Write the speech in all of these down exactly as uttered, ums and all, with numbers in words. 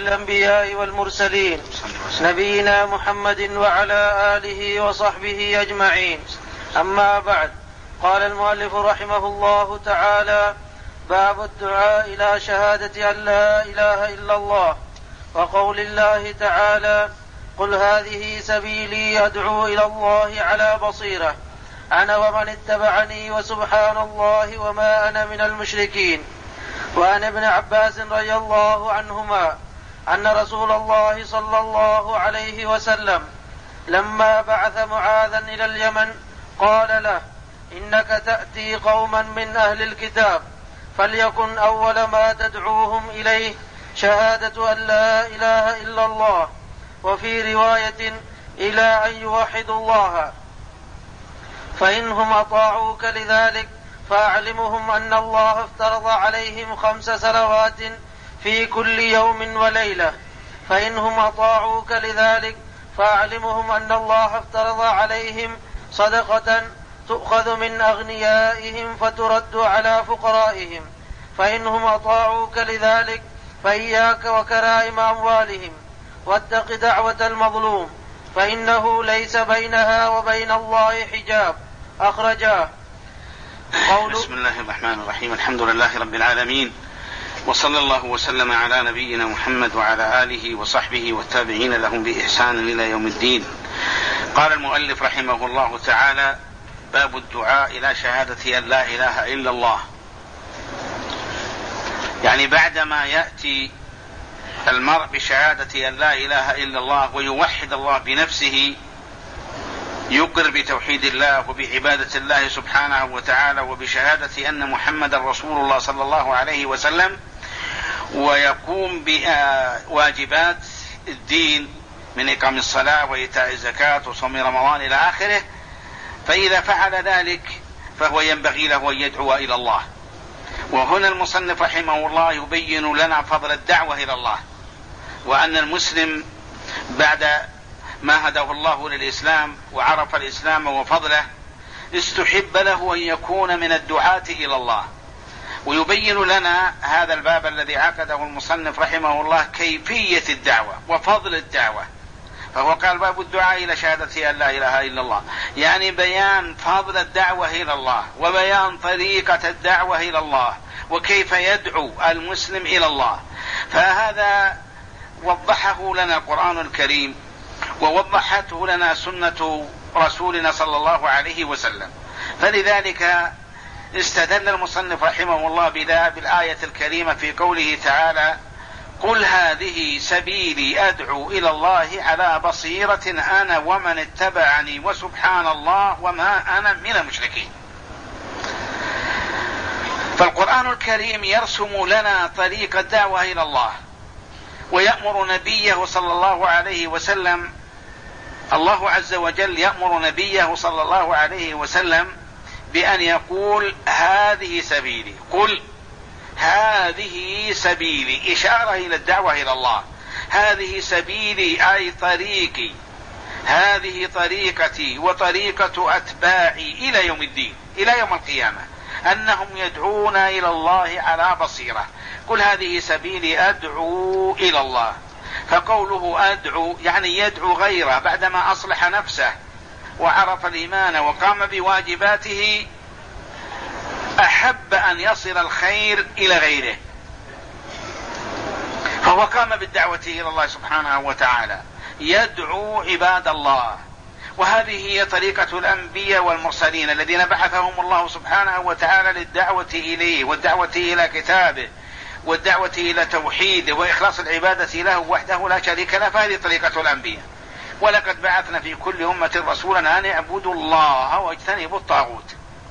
الأنبياء والمرسلين نبينا محمد وعلى آله وصحبه أجمعين. أما بعد، قال المؤلف رحمه الله تعالى: باب الدعاء إلى شهادة أن لا إله إلا الله، وقول الله تعالى: قل هذه سبيلي أدعو إلى الله على بصيرة أنا ومن اتبعني وسبحان الله وما أنا من المشركين. وعن ابن عباس رضي الله عنهما أن رسول الله صلى الله عليه وسلم لما بعث معاذا إلى اليمن قال له: إنك تأتي قوما من أهل الكتاب، فليكن أول ما تدعوهم إليه شهادة أن لا إله إلا الله، وفي رواية إلى أن يوحدوا الله، فإنهم أطاعوك لذلك فأعلمهم أن الله افترض عليهم خمس صلوات في كل يوم وليلة، فإنهم أطاعوك لذلك فأعلمهم أن الله افترض عليهم صدقة تؤخذ من أغنيائهم فترد على فقرائهم، فإنهم أطاعوك لذلك فإياك وكرائم أموالهم، واتق دعوة المظلوم فإنه ليس بينها وبين الله حجاب. أخرجاه. بسم الله الرحمن الرحيم. الحمد لله رب العالمين، وصلى الله وسلم على نبينا محمد وعلى آله وصحبه والتابعين لهم بإحسان إلى يوم الدين. قال المؤلف رحمه الله تعالى: باب الدعاء إلى شهادة أن لا إله إلا الله. يعني بعدما يأتي المرء بشهادة أن لا إله إلا الله ويوحد الله بنفسه، يقر بتوحيد الله وبعبادة الله سبحانه وتعالى وبشهادة أن محمد رسول الله صلى الله عليه وسلم، ويقوم بواجبات الدين من إقام الصلاة وإيتاء الزكاة وصوم رمضان إلى آخره، فإذا فعل ذلك فهو ينبغي له أن يدعو إلى الله. وهنا المصنف رحمه الله يبين لنا فضل الدعوة إلى الله، وأن المسلم بعد ما هداه الله للإسلام وعرف الإسلام وفضله استحب له أن يكون من الدعاة إلى الله. ويبين لنا هذا الباب الذي عقده المصنف رحمه الله كيفية الدعوة وفضل الدعوة، فهو قال: باب الدعاء إلى شهادة أن لا إله إلا الله، يعني بيان فضل الدعوة إلى الله وبيان طريقة الدعوة إلى الله وكيف يدعو المسلم إلى الله. فهذا وضحه لنا القرآن الكريم ووضحته لنا سنة رسولنا صلى الله عليه وسلم. فلذلك استدل المصنف رحمه الله بذا بالآية الكريمة في قوله تعالى: قل هذه سبيلي أدعو إلى الله على بصيرة أنا ومن اتبعني وسبحان الله وما أنا من المشركين. فالقرآن الكريم يرسم لنا طريق الدعوة إلى الله، ويأمر نبيه صلى الله عليه وسلم، الله عز وجل يأمر نبيه صلى الله عليه وسلم بأن يقول: هذه سبيلي. قل هذه سبيلي، إشارة إلى الدعوة إلى الله. هذه سبيلي أي طريقي، هذه طريقتي وطريقة أتباعي إلى يوم الدين، إلى يوم القيامة، أنهم يدعون إلى الله على بصيرة. قل هذه سبيلي أدعو إلى الله. فقوله أدعو يعني يدعو غيره بعدما أصلح نفسه وعرف الإيمان وقام بواجباته، أحب أن يصل الخير إلى غيره، فهو قام بالدعوة إلى الله سبحانه وتعالى، يدعو عباد الله. وهذه هي طريقة الأنبياء والمرسلين الذين بعثهم الله سبحانه وتعالى للدعوة إليه والدعوة إلى كتابه والدعوة إلى توحيده وإخلاص العبادة له وحده لا شريك له. فهذه طريقة الأنبياء. ولقد بعثنا في كل أمة رسولا أن اعبدوا الله واجتنبوا الطاغوت.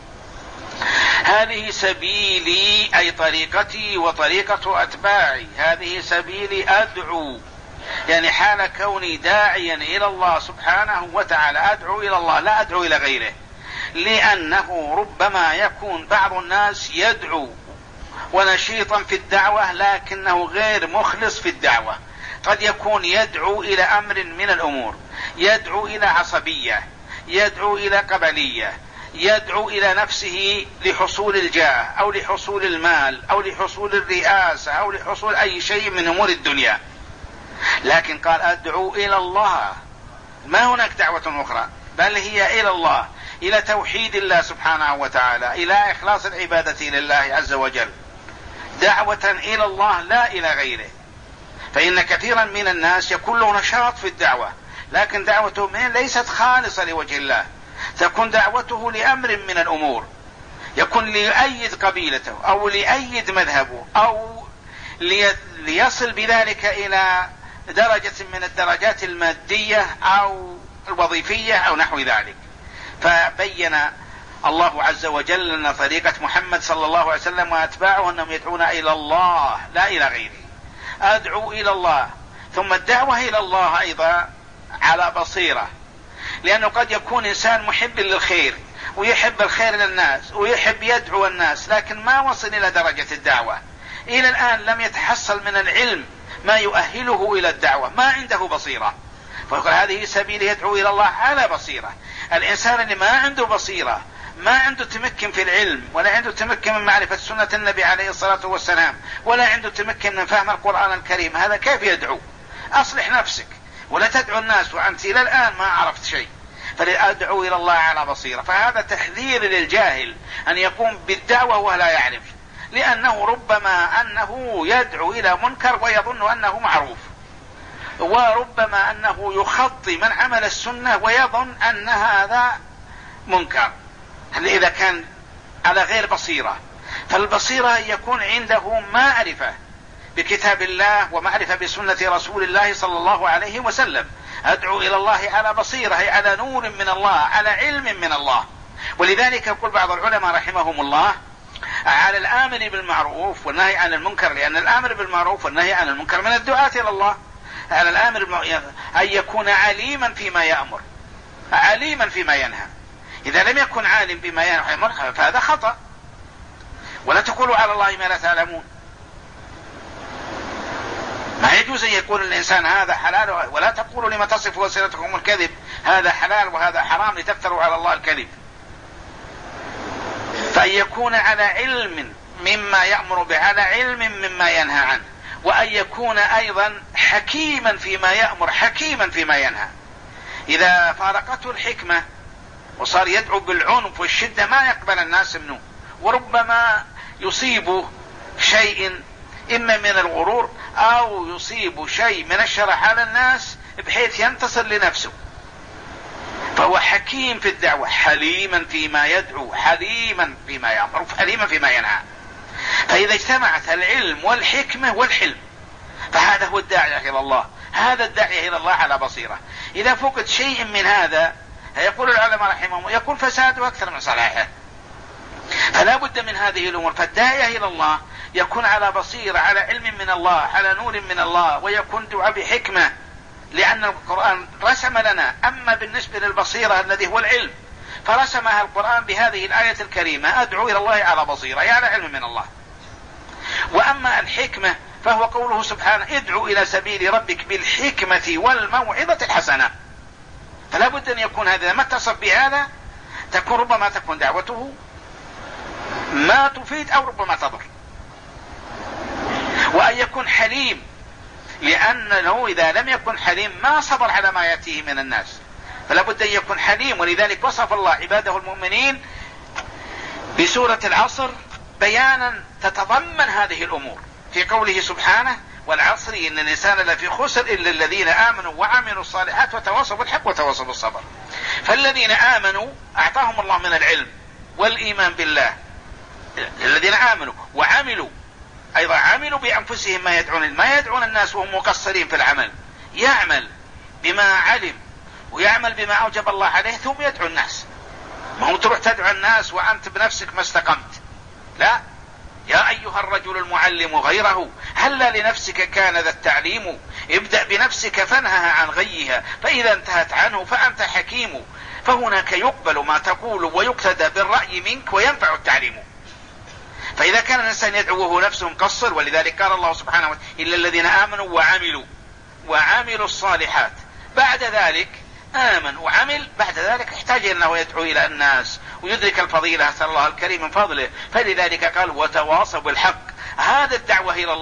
هذه سبيلي أي طريقتي وطريقة أتباعي. هذه سبيلي أدعو، يعني حال كوني داعيا إلى الله سبحانه وتعالى، أدعو إلى الله لا أدعو إلى غيره، لأنه ربما يكون بعض الناس يدعو ونشيطا في الدعوة لكنه غير مخلص في الدعوة. قد يكون يدعو إلى أمر من الأمور، يدعو إلى عصبية، يدعو إلى قبلية، يدعو إلى نفسه لحصول الجاه أو لحصول المال أو لحصول الرئاسة أو لحصول أي شيء من أمور الدنيا. لكن قال أدعو إلى الله، ما هناك دعوة أخرى، بل هي إلى الله، إلى توحيد الله سبحانه وتعالى، إلى إخلاص العبادة لله عز وجل، دعوة إلى الله لا إلى غيره. فإن كثيرا من الناس يكون له نشاط في الدعوة، لكن دعوته ليست خالصة لوجه الله، تكون دعوته لأمر من الأمور، يكون ليؤيد قبيلته أو ليؤيد مذهبه أو ليصل بذلك إلى درجة من الدرجات المادية أو الوظيفية أو نحو ذلك. فبين الله عز وجل أن طريقة محمد صلى الله عليه وسلم وأتباعه أنهم يدعون إلى الله لا إلى غيره. أدعو إلى الله، ثم الدعوة إلى الله أيضا على بصيرة، لأنه قد يكون إنسان محب للخير ويحب الخير للناس ويحب يدعو الناس، لكن ما وصل إلى درجة الدعوة، إلى الآن لم يتحصل من العلم ما يؤهله إلى الدعوة، ما عنده بصيرة. فيقول هذه سبيل يدعو إلى الله على بصيرة. الإنسان اللي ما عنده بصيرة، ما عنده تمكن في العلم، ولا عنده تمكن من معرفة سنة النبي عليه الصلاة والسلام، ولا عنده تمكن من فهم القرآن الكريم، هذا كيف يدعو؟ أصلح نفسك ولا تدعو الناس وأنت إلى الآن ما عرفت شيء. فلأدعو إلى الله على بصيرة، فهذا تحذير للجاهل أن يقوم بالدعوة وهو لا يعرف، لأنه ربما أنه يدعو إلى منكر ويظن أنه معروف، وربما أنه يخطي من عمل السنة ويظن أن هذا منكر إذا كان على غير بصيرة. فالبصيرة يكون عنده معرفة بكتاب الله ومعرفة بسنة رسول الله صلى الله عليه وسلم. أدعو إلى الله على بصيرة، أي على نور من الله، على علم من الله. ولذلك يقول بعض العلماء رحمهم الله على الآمر بالمعروف والنهي عن المنكر، لأن الآمر بالمعروف والنهي عن المنكر من الدعاة إلى الله. على الآمر أن يكون عليما فيما يأمر، عليما فيما ينهى. إذا لم يكن عالم بما يأمر فهذا خطأ. ولا تقولوا على الله ما لا تعلمون، ما يجوز أن يقول الإنسان هذا حلال، ولا تقولوا لما تصف ألسنتكم الكذب هذا حلال وهذا حرام لتفتروا على الله الكذب. فأن يكون على علم مما يأمر به، على علم مما ينهى عنه، وأن يكون أيضا حكيما فيما يأمر، حكيما فيما ينهى. إذا فارقته الحكمة وصار يدعو بالعنف والشدة ما يقبل الناس منه، وربما يصيب شيء إما من الغرور أو يصيب شيء من الشرح على الناس بحيث ينتصر لنفسه. فهو حكيم في الدعوة، حليما فيما يدعو، حليما فيما يأمر، حليما فيما ينهى. فإذا اجتمعت العلم والحكمة والحلم فهذا هو الداعية إلى الله، هذا الداعية إلى الله على بصيرة. إذا فقد شيء من هذا يقول العلماء رحمهم يكون فساده أكثر من صلاحه. فلا بد من هذه الأمور. فالداعية إلى الله يكون على بصيرة، على علم من الله، على نور من الله، ويكون دعاء بحكمة، لأن القرآن رسم لنا. أما بالنسبة للبصيرة الذي هو العلم فرسمها القرآن بهذه الآية الكريمة: أدعو إلى الله على بصيرة، يعني على علم من الله. وأما الحكمة فهو قوله سبحانه: ادعو إلى سبيل ربك بالحكمة والموعظة الحسنة. فلا بد أن يكون هذا ما اتصف بهذا، تكون ربما تكون دعوته ما تفيد أو ربما تضر. وأن يكون حليم، لأنه إذا لم يكن حليم ما صبر على ما يأتيه من الناس، فلا بد أن يكون حليم. ولذلك وصف الله عباده المؤمنين بسورة العصر بيانا تتضمن هذه الأمور في قوله سبحانه: والعصر إن الإنسان لفي خسر إلا الذين آمنوا وعملوا الصالحات وتواصوا بالحق وتواصوا بالصبر. فالذين آمنوا أعطاهم الله من العلم والإيمان بالله، الذين آمنوا وعملوا أيضا عملوا بأنفسهم ما يدعون ما يدعون الناس وهم مقصرين في العمل، يعمل بما علم ويعمل بما أوجب الله عليه ثم يدعو الناس. ما هو تروح تدعو الناس وأنت بنفسك ما استقمت، لا. يا أيها الرجل المعلم غيره هل لنفسك كان ذا التعليم، ابدأ بنفسك فانهها عن غيها، فإذا انتهت عنه فأنت حكيم. فهناك يقبل ما تقول ويقتدى بالرأي منك وينفع التعليم. فإذا كان الإنسان يدعوه نفسه مقصر، ولذلك قال الله سبحانه وتعالى: إلا الذين آمنوا وعملوا وعملوا الصالحات، بعد ذلك آمن وعمل، بعد ذلك احتاج أنه يدعو إلى الناس ويدرك الفضيلة، أسأل الله الكريم من فضله. فلذلك قال: وتواصوا بالحق. هذا الدعوة إلى الله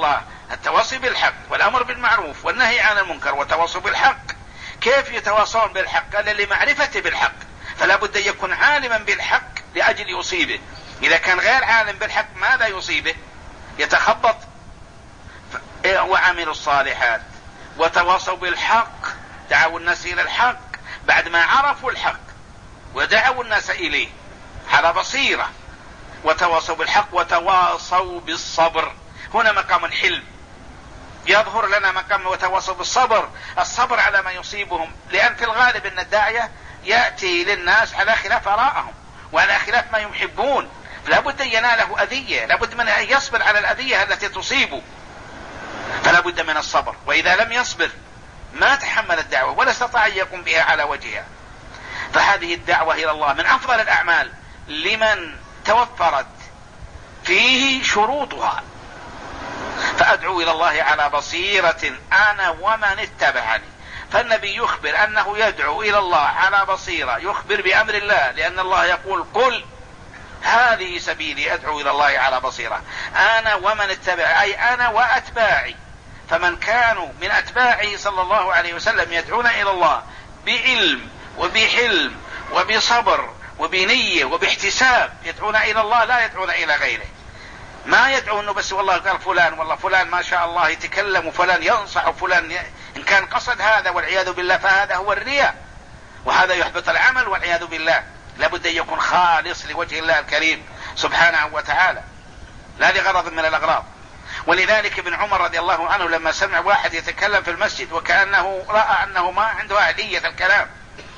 التواصي بالحق والأمر بالمعروف والنهي عن المنكر والتواصي بالحق. كيف يتواصون بالحق؟ قال لمعرفته بالحق، فلا بد أن يكون عالما بالحق لأجل يصيبه. إذا كان غير عالم بالحق ماذا يصيبه؟ يتخبط. وعملوا الصالحات وتواصوا بالحق، دعوا الناس إلى الحق بعد ما عرفوا الحق ودعوا الناس إليه على بصيرة. وتواصوا بالحق وتواصوا بالصبر. هنا مقام الحلم يظهر لنا، مقام وتواصوا بالصبر، الصبر على ما يصيبهم، لأن في الغالب أن الداعية يأتي للناس على خلاف آرائهم وعلى خلاف ما يحبون، فلا بد أن يناله أذية، لا بد من أن يصبر على الأذية التي تصيبه، فلا بد من الصبر. وإذا لم يصبر ما تحمل الدعوة ولا استطاع أن يقوم بها على وجهها. فهذه الدعوة إلى الله من أفضل الأعمال لمن توفرت فيه شروطها. فأدعو إلى الله على بصيرة أنا ومن اتبعني. فالنبي يخبر أنه يدعو إلى الله على بصيرة، يخبر بأمر الله، لأن الله يقول قل هذه سبيلي أدعو إلى الله على بصيرة أنا ومن اتبع، أي أنا وأتباعي. فمن كانوا من أتباعه صلى الله عليه وسلم يدعون إلى الله بعلم وبحلم وبصبر وبنية وباحتساب، يدعون إلى الله لا يدعون إلى غيره. ما يدعو انه بس والله قال فلان والله فلان ما شاء الله يتكلم وفلان ينصح وفلان ي... ان كان قصد هذا والعياذ بالله فهذا هو الرياء، وهذا يحبط العمل والعياذ بالله. لابد ان يكون خالص لوجه الله الكريم سبحانه وتعالى، لا لغرض من الاغراض. ولذلك ابن عمر رضي الله عنه لما سمع واحد يتكلم في المسجد وكأنه رأى انه ما عنده أهلية الكلام،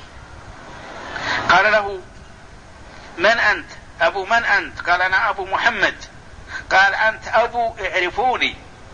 قال له من انت؟ ابو من انت؟ قال انا ابو محمد. قال أنت أبو اعرفوني،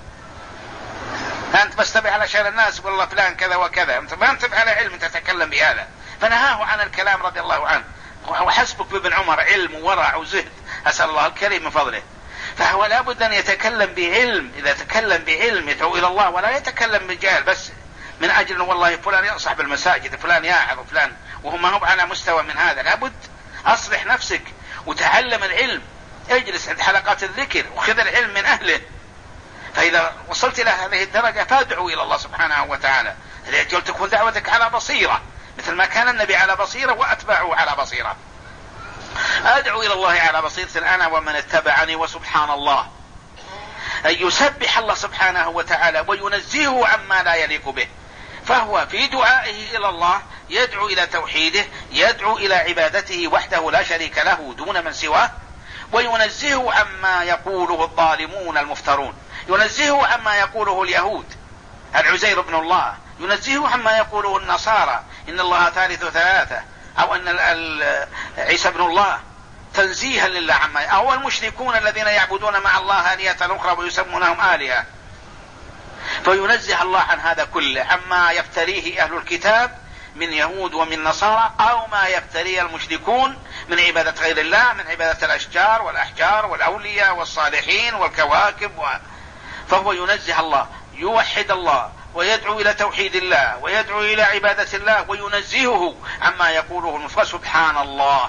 أنت بس تبع علشان الناس والله فلان كذا وكذا، أنت ما أنت على علم تتكلم بهذا. فنهاه عن الكلام رضي الله عنه. وحسبك بابن عمر علم وورع وزهد، أسأل الله الكريم من فضله. فهو لابد أن يتكلم بعلم، إذا تكلم بعلم يدعو إلى الله، ولا يتكلم بالجهل بس من أجل والله فلان ينصح بالمساجد فلان ياعظ وفلان وهم ما هم على مستوى من هذا. لابد أصلح نفسك وتعلم العلم، اجلس عند حلقات الذكر وخذ العلم من أهله. فإذا وصلت إلى هذه الدرجة فادعو إلى الله سبحانه وتعالى، لأجل تكون دعوتك على بصيرة مثل ما كان النبي على بصيرة وأتباعه على بصيرة. أدعو إلى الله على بصيرة أنا ومن اتبعني. وسبحان الله أن يسبح الله سبحانه وتعالى وينزهه عما لا يليق به. فهو في دعائه إلى الله يدعو إلى توحيده، يدعو إلى عبادته وحده لا شريك له دون من سواه، وينزهه عما يقوله الظالمون المفترون، ينزهه عما يقوله اليهود العزير بن الله، ينزهه عما يقوله النصارى إن الله ثالث ثلاثة، أو أن عيسى بن الله، تنزيها لله عما، أو المشركون الذين يعبدون مع الله آلهة أخرى ويسمونهم آلهة. فينزه الله عن هذا كله، عما يفتريه أهل الكتاب من يهود ومن نصارى، أو ما يفتريه المشركون من عبادة غير الله، من عبادة الأشجار والأحجار والأولياء والصالحين والكواكب و... فهو ينزه الله، يوحد الله ويدعو إلى توحيد الله ويدعو إلى عبادة الله وينزهه عما يقوله المفرد. سبحان الله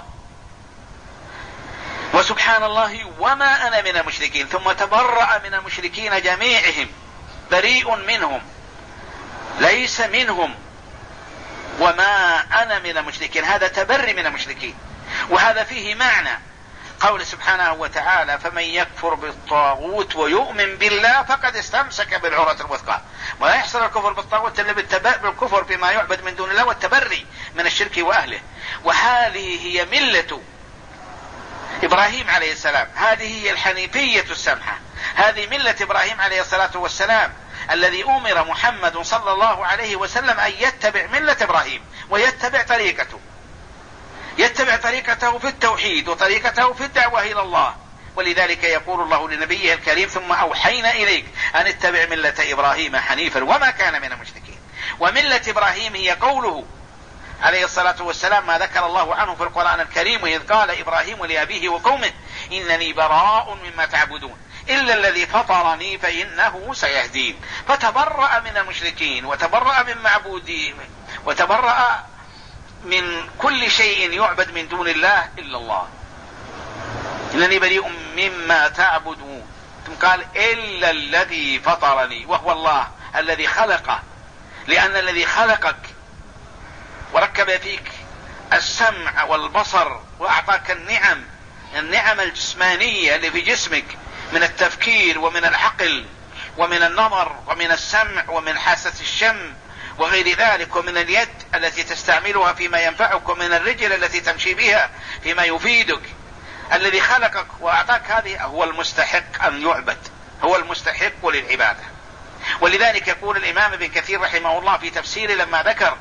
وسبحان الله وما أنا من المشركين. ثم تبرأ من المشركين جميعهم، بريء منهم ليس منهم، وما أنا من المشركين، هذا تبري من المشركين. وهذا فيه معنى قول سبحانه وتعالى فمن يكفر بالطاغوت ويؤمن بالله فقد استمسك بالعروة الوثقى. ولا يحصل الكفر بالطاغوت إلا بالكفر بما يعبد من دون الله والتبري من الشرك وأهله. وهذه هي ملة إبراهيم عليه السلام، هذه هي الحنيفية السمحة، هذه ملة إبراهيم عليه الصلاة والسلام الذي أمر محمد صلى الله عليه وسلم أن يتبع ملة إبراهيم ويتبع طريقته، يتبع طريقته في التوحيد وطريقته في الدعوة إلى الله. ولذلك يقول الله لنبيه الكريم ثم أوحينا إليك أن اتبع ملة إبراهيم حنيفا وما كان من المشركين. وملة إبراهيم هي قوله عليه الصلاة والسلام ما ذكر الله عنه في القرآن الكريم إذ قال إبراهيم لأبيه وقومه إنني براء مما تعبدون إلا الذي فطرني فإنه سيهدين. فتبرأ من المشركين وتبرأ من معبودين وتبرأ من كل شيء يعبد من دون الله إلا الله. إنني بريء مما تعبدون ثم قال إلا الذي فطرني، وهو الله الذي خلقه، لأن الذي خلقك وركب فيك السمع والبصر وأعطاك النعم النعم الجسمانية اللي في جسمك من التفكير ومن العقل ومن النظر ومن السمع ومن حاسة الشم وغير ذلك، ومن اليد التي تستعملها فيما ينفعك، ومن الرجل التي تمشي بها فيما يفيدك. الذي خلقك وأعطاك هذه هو المستحق أن يعبد، هو المستحق للعبادة. ولذلك يقول الإمام ابن كثير رحمه الله في تفسيره لما ذكر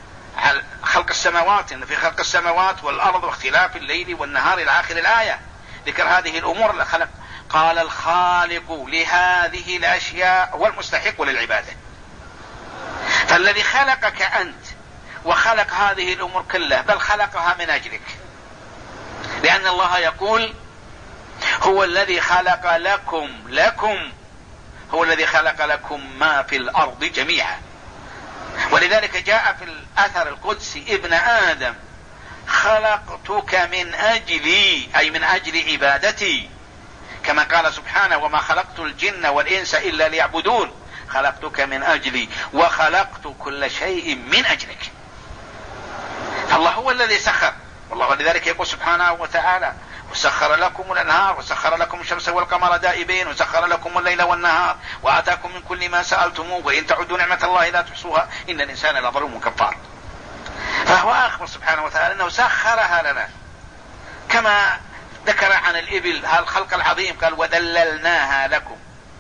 خلق السماوات، إن في خلق السماوات والأرض واختلاف الليل والنهار إلى آخر الآية، ذكر هذه الأمور اللي خلق، قال الخالق لهذه الأشياء هو المستحق للعبادة. فالذي خلقك أنت وخلق هذه الأمور كلها، بل خلقها من أجلك، لأن الله يقول هو الذي خلق لكم لكم هو الذي خلق لكم ما في الأرض جميعا. ولذلك جاء في الأثر القدسي ابن آدم خلقتك من أجلي، أي من أجل عبادتي، كما قال سبحانه وما خلقت الجن والإنس إلا ليعبدون، خلقتك من أجلي وخلقت كل شيء من أجلك. الله هو الذي سخر، والله لذلك يقول سبحانه وتعالى وسخر لكم الأنهار وسخر لكم الشمس والقمر دائبين وسخر لكم الليل والنهار وآتاكم من كل ما سألتموه وإن تعدوا نعمة الله لا تحصوها إن الإنسان لظلوم كفار. فهو أخبر سبحانه وتعالى أنه سخرها لنا، كما ذكر عن الإبل الخلق العظيم قال وذللناها لكم،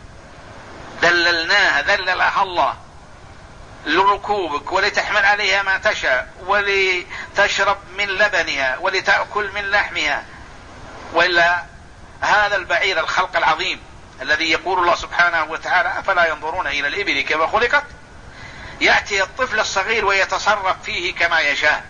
ذللناها ذللها الله لركوبك ولتحمل عليها ما تشاء ولتشرب من لبنها ولتأكل من لحمها. وإلا هذا البعير الخلق العظيم الذي يقول الله سبحانه وتعالى أفلا ينظرون إلى الإبل كما خلقت، يأتي الطفل الصغير ويتصرف فيه كما يشاء،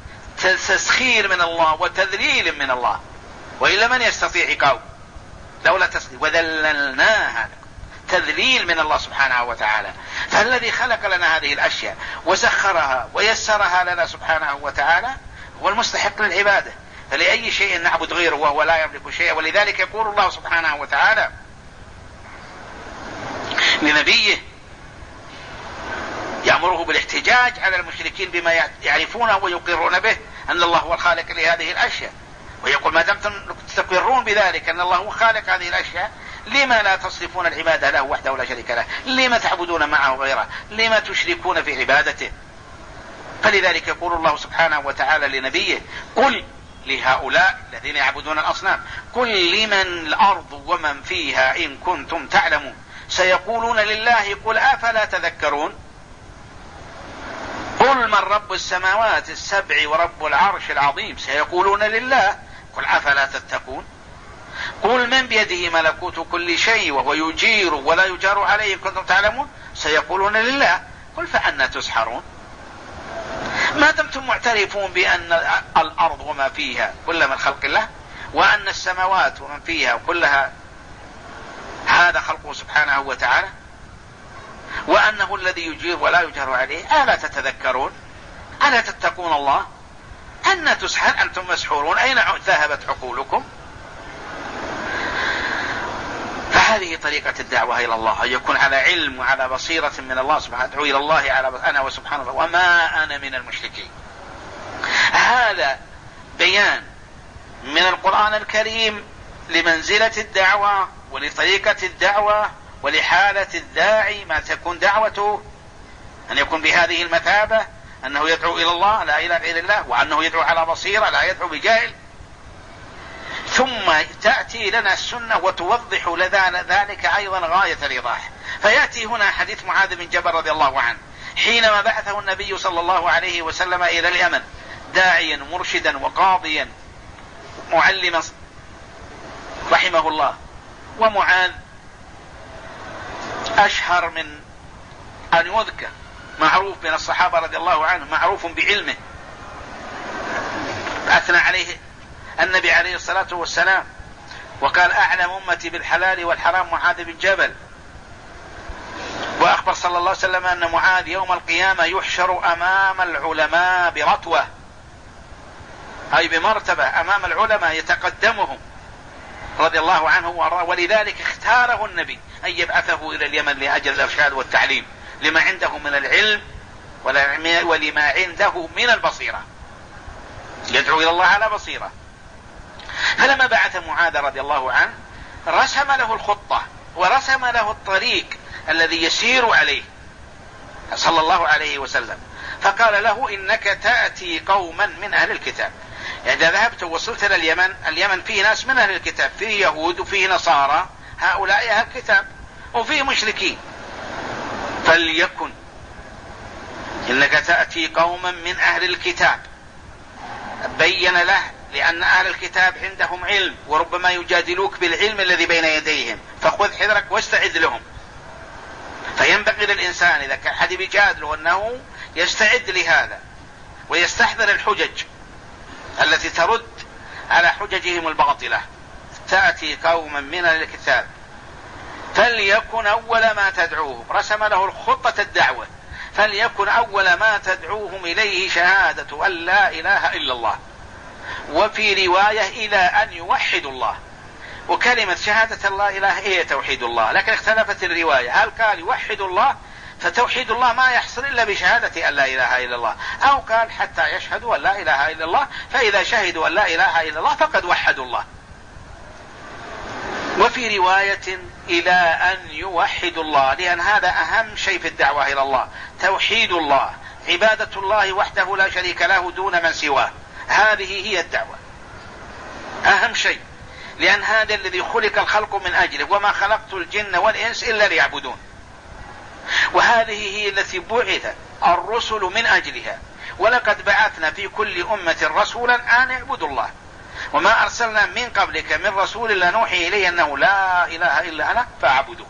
تسخير من الله وتذليل من الله، وإلا من يستطيع قوم لولا تسخير. وذللناها تذليل من الله سبحانه وتعالى. فالذي خلق لنا هذه الأشياء وسخرها ويسرها لنا سبحانه وتعالى هو المستحق للعبادة، فلأي شيء نعبد غيره وهو لا يملك شيئا. ولذلك يقول الله سبحانه وتعالى لنبيه يأمره بالاحتجاج على المشركين بما يعرفونه ويقرون به أن الله هو الخالق لهذه الأشياء، ويقول ما دمتم تقرون بذلك أن الله هو خالق هذه الأشياء لما لا تصرفون العبادة له وحده ولا شريك له، لما تعبدون معه غيره، لما تشركون في عبادته. فلذلك يقول الله سبحانه وتعالى لنبيه قل لهؤلاء الذين يعبدون الأصنام قل لمن الأرض ومن فيها إن كنتم تعلمون سيقولون لله قل أفلا تذكرون قل من رب السماوات السبع ورب العرش العظيم سيقولون لله قل أفلا تتقون قل من بيده ملكوت كل شيء وهو يجير ولا يجار عليه إن كنتم تعلمون سيقولون لله قل فأنا تسحرون. ما دمتم معترفون بأن الأرض وما فيها كلها من خلق الله وأن السماوات ومن فيها كلها هذا خلقه سبحانه وتعالى وأنه الذي يجير ولا يجار عليه ألا تتذكرون ألا تتقون الله أن تسحر أنتم مسحورون أين ذهبت عقولكم. فهذه طريقة الدعوة إلى الله أن يكون على علم وعلى بصيرة من الله سبحانه أدعو إلى الله على أنا وسبحانه الله وما أنا من المشركين. هذا بيان من القرآن الكريم لمنزلة الدعوة ولطريقة الدعوة ولحالة الداعي ما تكون دعوته أن يكون بهذه المثابة أنه يدعو إلى الله لا إله إلا الله وأنه يدعو على بصيرة لا يدعو بجاهل. ثم تأتي لنا السنة وتوضح لنا ذلك أيضا غاية الإيضاح. فيأتي هنا حديث معاذ بن جبل رضي الله عنه حينما بعثه النبي صلى الله عليه وسلم إلى اليمن داعيا مرشدا وقاضيا معلما رحمه الله. ومعاذ أشهر من أن يذكر معروف من الصحابة رضي الله عنهم معروف بعلمه أثنى عليه النبي عليه الصلاة والسلام وقال أعلم أمتي بالحلال والحرام معاذ بن جبل. وأخبر صلى الله عليه وسلم أن معاذ يوم القيامة يحشر أمام العلماء برتوة أي بمرتبة أمام العلماء يتقدمهم رضي الله عنه وارضاه، ولذلك اختاره النبي أن يبعثه إلى اليمن لأجل الإرشاد والتعليم لما عنده من العلم ولما عنده من البصيرة، يدعو إلى الله على بصيرة. فلما بعث معاذ رضي الله عنه رسم له الخطة ورسم له الطريق الذي يسير عليه صلى الله عليه وسلم، فقال له إنك تأتي قوما من أهل الكتاب. إذا ذهبت ووصلت إلى اليمن، اليمن فيه ناس من أهل الكتاب، فيه يهود وفيه نصارى، هؤلاء أهل الكتاب، وفيه مشركين. فليكن إنك تأتي قوما من أهل الكتاب، بين له لأن أهل الكتاب عندهم علم وربما يجادلوك بالعلم الذي بين يديهم، فخذ حذرك واستعد لهم. فينبغي للإنسان إذا كان حد بيجادله أنه يستعد لهذا ويستحضر الحجج التي ترد على حججهم الباطلة. تأتي قوما من الكتاب فليكن أول ما تدعوهم، رسم له الخطة الدعوة، فليكن أول ما تدعوهم إليه شهادة أن لا إله إلا الله، وفي رواية إلى أن يوحدوا الله. وكلمة شهادة الله إله هي توحيد الله، لكن اختلفت الرواية، هل قال يوحد الله فتوحيد الله ما يحصل إلا بشهادة أن لا إله إلا الله، أو قال حتى يشهدوا أن لا إله إلا الله، فإذا شهدوا أن لا إله إلا الله فقد وحدوا الله. وفي رواية إلى أن يوحدوا الله، لأن هذا أهم شيء في الدعوة إلى الله، توحيد الله، عبادة الله وحده لا شريك له دون من سواه، هذه هي الدعوة أهم شيء، لأن هذا الذي خلق الخلق من أجله، وما خلقت الجن والإنس إلا ليعبدون. وهذه هي التي بعث الرسل من أجلها، ولقد بعثنا في كل أمة رسولا أن اعبدوا الله، وما أرسلنا من قبلك من رسول إلا نوحي إليه أنه لا إله إلا أنا فاعبدوه.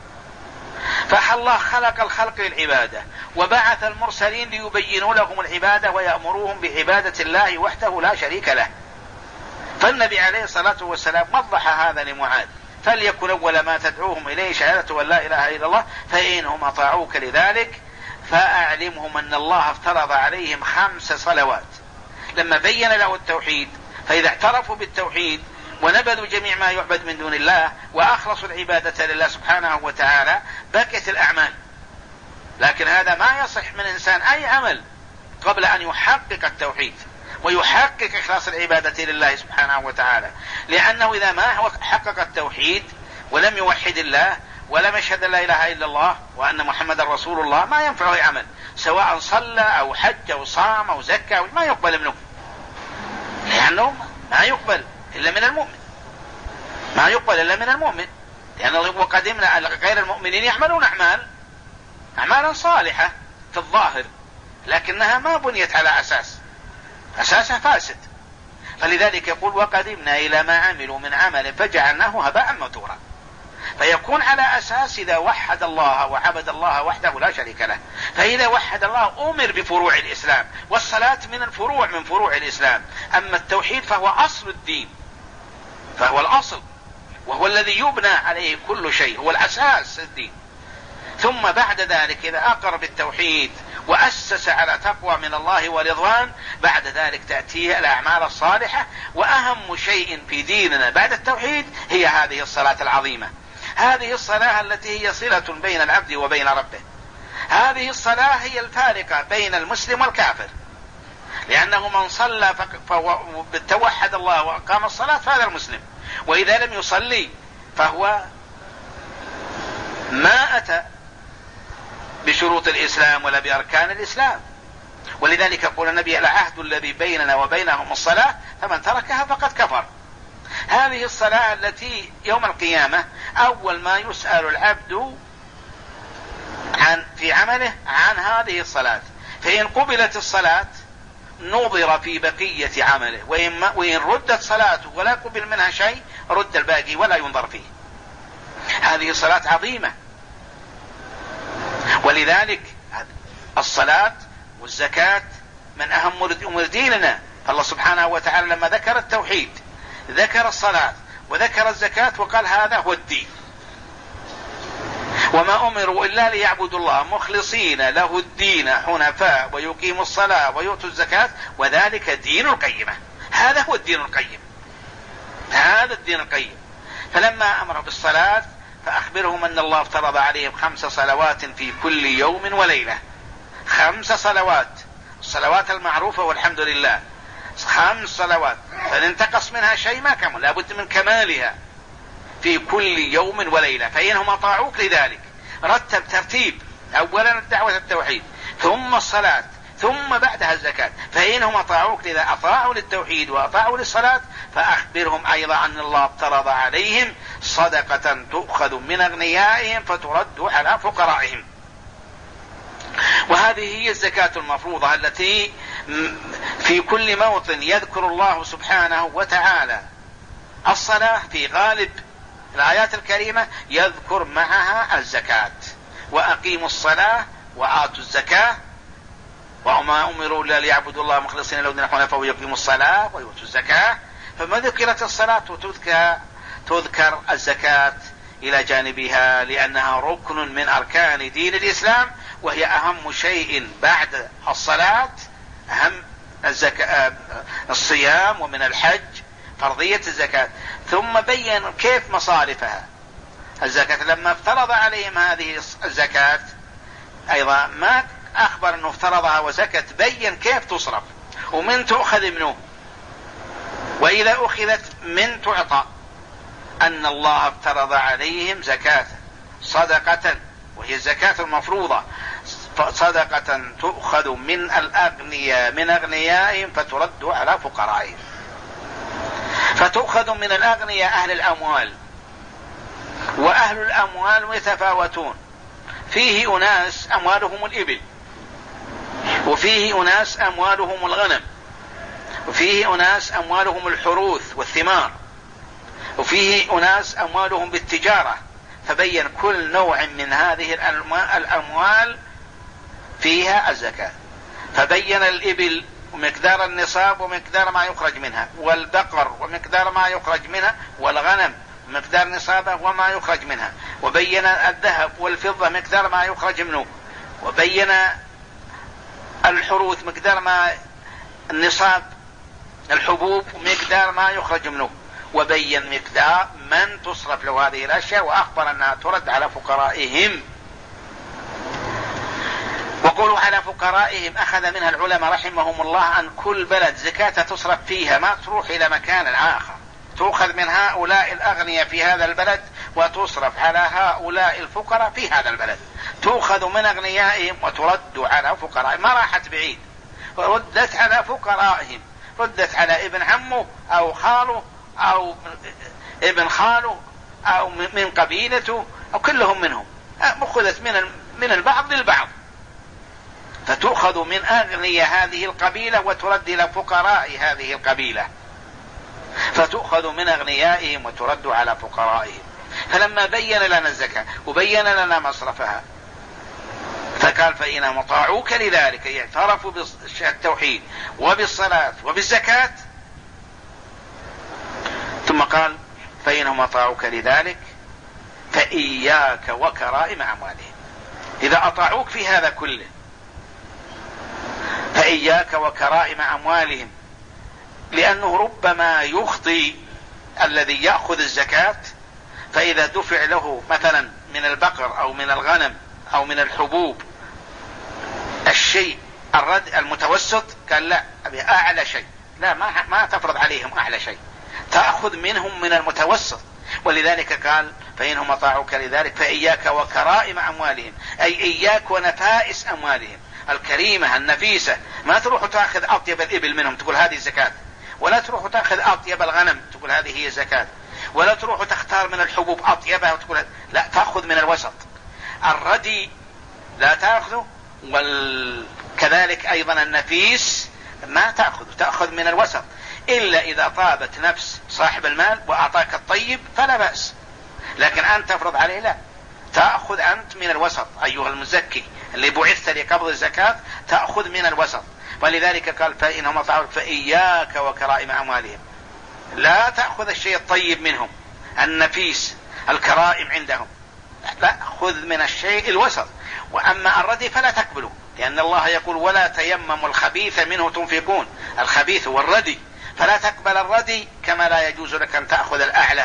فالله خلق الخلق للعبادة، وبعث المرسلين ليبينوا لهم العبادة ويأمروهم بعبادة الله وحده لا شريك له. فالنبي عليه الصلاة والسلام وضح هذا لمعاذ، فليكن أول ما تدعوهم إليه شهادة أن لا إله إلا الله، فإنهم أطاعوك لذلك فأعلمهم أن الله افترض عليهم خمس صلوات. لما بين له التوحيد، فإذا اعترفوا بالتوحيد ونبذوا جميع ما يعبد من دون الله وأخلصوا العبادة لله سبحانه وتعالى بكت الأعمال. لكن هذا ما يصح من إنسان أي عمل قبل أن يحقق التوحيد ويحقق إخلاص العبادة لله سبحانه وتعالى، لأنه إذا ما حقق التوحيد ولم يوحد الله ولم يشهد لا إله إلا الله وأن محمد رسول الله ما ينفعه عمل، سواء صلى أو حج أو صام أو زكى، ما يقبل منه، لأنه ما يقبل إلا من المؤمن، ما يقبل إلا من المؤمن، لأن وقدمنا غير المؤمنين يعملون أعمال أعمالا صالحة في الظاهر، لكنها ما بنيت على أساس، أساسها فاسد. فلذلك يقول وقدمنا إلى ما عملوا من عمل فجعلناه هباء منثورا. فيكون على أساس إذا وحد الله وعبد الله وحده لا شريك له. فإذا وحد الله أمر بفروع الإسلام، والصلاة من الفروع من فروع الإسلام. أما التوحيد فهو أصل الدين، فهو الأصل وهو الذي يبنى عليه كل شيء، هو الأساس الدين. ثم بعد ذلك إذا أقر بالتوحيد وأسس على تقوى من الله ورضوان، بعد ذلك تأتيه الأعمال الصالحة. وأهم شيء في ديننا بعد التوحيد هي هذه الصلاة العظيمة، هذه الصلاة التي هي صلة بين العبد وبين ربه. هذه الصلاة هي الفارقة بين المسلم والكافر، لأنه من صلى توحد الله وأقام الصلاة فهذا المسلم، وإذا لم يصلي فهو ما أتى بشروط الإسلام ولا بأركان الإسلام. ولذلك يقول النبي العهد الذي بيننا وبينهم الصلاة فمن تركها فقد كفر. هذه الصلاة التي يوم القيامة أول ما يسأل العبد عن في عمله عن هذه الصلاة، فإن قبلت الصلاة نظر في بقية عمله، وإن, وإن ردت صلاته ولا قبل منها شيء رد الباقي ولا ينظر فيه. هذه صلاة عظيمة. ولذلك الصلاة والزكاة من أهم أمور ديننا. فالله سبحانه وتعالى لما ذكر التوحيد ذكر الصلاة وذكر الزكاة وقال هذا هو الدين. وما أمروا إلا ليعبدوا الله مخلصين له الدين حنفاء ويقيموا الصلاة ويؤتوا الزكاة وذلك دين القيمة. هذا هو الدين القيم، هذا الدين القيم. فلما أمر بالصلاة فأخبرهم أن الله افترض عليهم خمس صلوات في كل يوم وليلة. خمس صلوات، الصلوات المعروفة والحمد لله، خمس صلوات، فإن انتقص منها شيء ما كمل، لابد من كمالها في كل يوم وليلة. فإنهم أطاعوك لذلك. رتب ترتيب: أولا الدعوة التوحيد، ثم الصلاة، ثم بعدها الزكاة. فإنهم أطاعوك لذا أطاعوا للتوحيد وأطاعوا للصلاة، فأخبرهم أيضا أن الله افترض عليهم صدقة تؤخذ من أغنيائهم فترد على فقرائهم. وهذه هي الزكاة المفروضة التي في كل موطن يذكر الله سبحانه وتعالى الصلاة، في غالب الآيات الكريمة يذكر معها الزكاة: وأقيموا الصلاة وآتوا الزكاة وما أمروا إلا ليعبدوا الله مخلصين له الدين حنفاء ويقيموا الصلاة ويؤتوا الزكاة. فما ذكرت الصلاة وتذكر تذكر الزكاة إلى جانبها، لأنها ركن من أركان دين الإسلام، وهي أهم شيء بعد الصلاة، أهم الزكاة الصيام، ومن الحج فرضية الزكاة. ثم بين كيف مصارفها الزكاة لما افترض عليهم هذه الزكاة. أيضا ما أخبر أنه افترضها وزكاة، بين كيف تصرف ومن تؤخذ منه، وإذا أخذت من تعطى. أن الله افترض عليهم زكاة صدقة، وهي الزكاة المفروضة، صدقة تؤخذ من الأغنياء من أغنيائهم فترد على فقرائهم. فتؤخذ من الأغنياء أهل الأموال، وأهل الأموال يتفاوتون، فيه أناس أموالهم الإبل، وفيه أناس أموالهم الغنم، وفيه أناس أموالهم الحروث والثمار، وفيه أناس أموالهم بالتجارة. فبين كل نوع من هذه الأموال فيها الزكاة. فبين الإبل ومقدار النصاب ومقدار ما يخرج منها، والبقر ومقدار ما يخرج منها، والغنم مقدار نصابه وما يخرج منها، وبين الذهب والفضة مقدار ما يخرج منه، وبين الحروث مقدار ما النصاب الحبوب ومقدار ما يخرج منه، وبين مقدار من تصرف له هذه الأشياء، وأخبر أنها ترد على فقرائهم. وقولوا على فقرائهم أخذ منها العلماء رحمهم الله أن كل بلد زكاة تصرف فيها، ما تروح إلى مكان آخر، تؤخذ من هؤلاء الأغنياء في هذا البلد وتصرف على هؤلاء الفقراء في هذا البلد. تؤخذ من أغنيائهم وترد على فقرائهم، ما راحت بعيد، وردت على فقرائهم، ردت على ابن عمه أو خاله أو ابن خاله أو من قبيلته أو كلهم منهم، أخذت من من البعض للبعض. فتؤخذ من أغنياء هذه القبيلة وترد إلى فقراء هذه القبيلة، فتؤخذ من أغنيائهم وترد على فقرائهم. فلما بين لنا الزكاة وبين لنا مصرفها فقال: فإنهم أطاعوك لذلك، اعترفوا بالتوحيد وبالصلاة وبالزكاة. ثم قال: فإنهم أطاعوك لذلك فإياك وكرائم أموالهم. إذا أطاعوك في هذا كله فإياك وكرائم أموالهم، لأنه ربما يخطي الذي يأخذ الزكاة، فإذا دفع له مثلا من البقر أو من الغنم أو من الحبوب الشيء الرد المتوسط، قال: لا أبي أعلى شيء، لا ما, ما تفرض عليهم أعلى شيء، تأخذ منهم من المتوسط. ولذلك قال: فإنهم أطاعوك لذلك فإياك وكرائم أموالهم، أي إياك ونفائس أموالهم الكريمة النفيسة. ما تروح تأخذ أطيب الإبل منهم تقول هذه الزكاة، ولا تروح تأخذ أطيب الغنم تقول هذه هي الزكاة، ولا تروح تختار من الحبوب أطيبها وتقول لا، تأخذ من الوسط. الردي لا تأخذه، وكذلك أيضا النفيس ما تأخذ، تأخذ من الوسط، إلا إذا طابت نفس صاحب المال وأعطاك الطيب فلا بأس، لكن أنت تفرض عليه لا، تأخذ أنت من الوسط أيها المزكي اللي بعثت لقبض الزكاة، تأخذ من الوسط. ولذلك قال: فإنهم أطاعوك فإياك وكرائم أموالهم، لا تأخذ الشيء الطيب منهم النفيس الكرائم عندهم، لا، خذ من الشيء الوسط. وأما الردي فلا تقبله، لأن الله يقول: ولا تيمموا الخبيث منه تنفقون، الخبيث والردي، فلا تقبل الردي، كما لا يجوز لك أن تأخذ الأعلى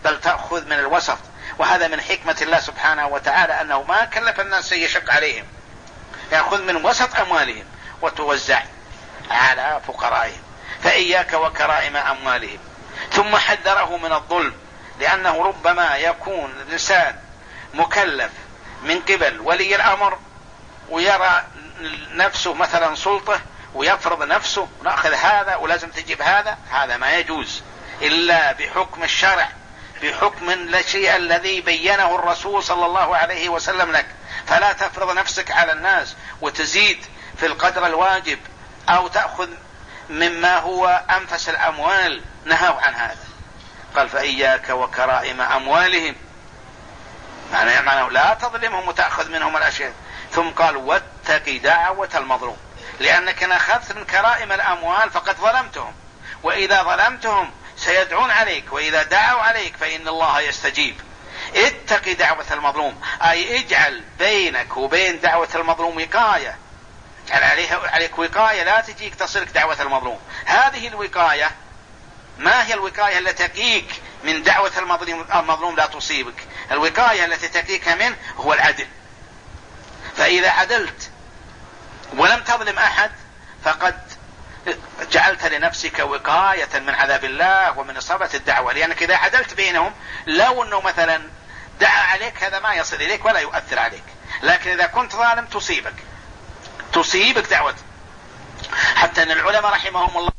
بل تأخذ من الوسط. وهذا من حكمة الله سبحانه وتعالى أنه ما كلف الناس يشق عليهم، يأخذ من وسط أموالهم وتوزع على فقرائهم. فإياك وكرائم أموالهم. ثم حذره من الظلم، لأنه ربما يكون الإنسان مكلف من قبل ولي الأمر ويرى نفسه مثلا سلطة ويفرض نفسه، نأخذ هذا ولازم تجيب هذا. هذا ما يجوز إلا بحكم الشرع، بحكم الشيء الذي بينه الرسول صلى الله عليه وسلم لك. فلا تفرض نفسك على الناس وتزيد في القدر الواجب أو تأخذ مما هو أنفس الأموال. نهوا عن هذا. قال فإياك وكرائم أموالهم، يعني معناه لا تظلمهم وتأخذ منهم الأشياء. ثم قال واتق دعوة المظلوم، لأنك إن أخذت من كرائم الأموال فقد ظلمتهم، وإذا ظلمتهم سيدعون عليك، وإذا دعوا عليك فإن الله يستجيب. اتق دعوة المظلوم، أي اجعل بينك وبين دعوة المظلوم وقاية، اجعل عليها عليك وقاية لا تجيك تصلك دعوة المظلوم. هذه الوقاية ما هي الوقاية التي تقيك من دعوة المظلوم, المظلوم لا تصيبك؟ الوقاية التي تقيك منه هو العدل. فإذا عدلت ولم تظلم أحد فقد جعلت لنفسك وقاية من عذاب الله ومن إصابة الدعوة، لأنك إذا عدلت بينهم لو أنه مثلا دعا عليك هذا ما يصل إليك ولا يؤثر عليك، لكن إذا كنت ظالم تصيبك تصيبك دعوة. حتى أن العلماء رحمهم الله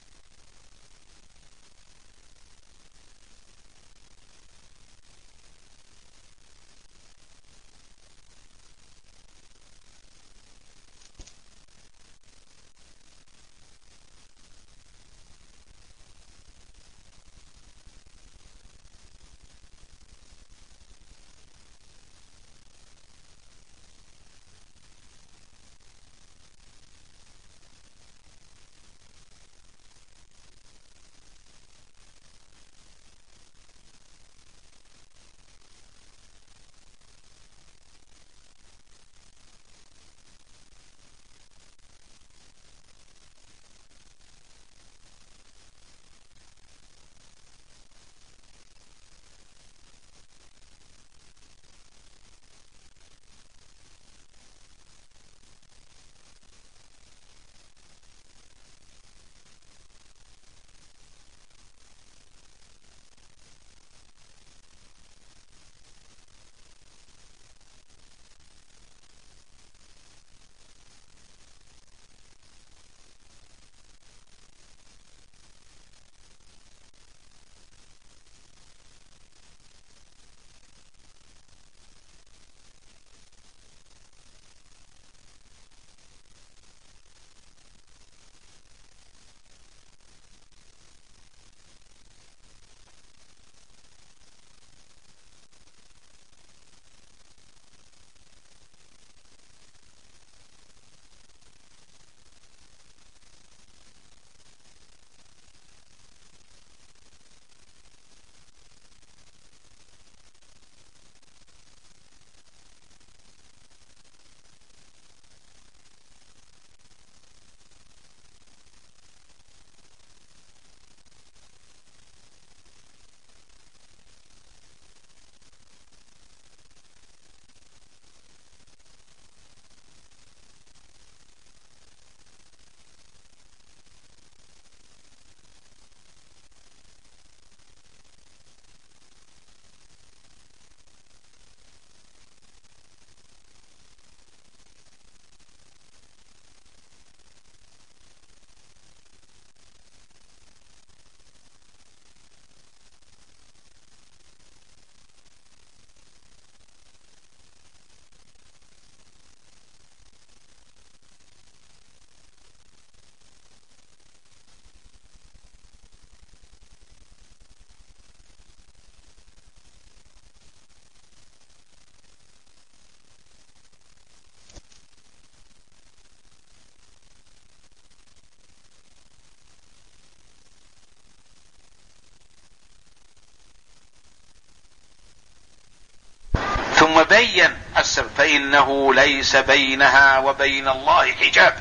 ثم بين السبب فإنه ليس بينها وبين الله حجاب.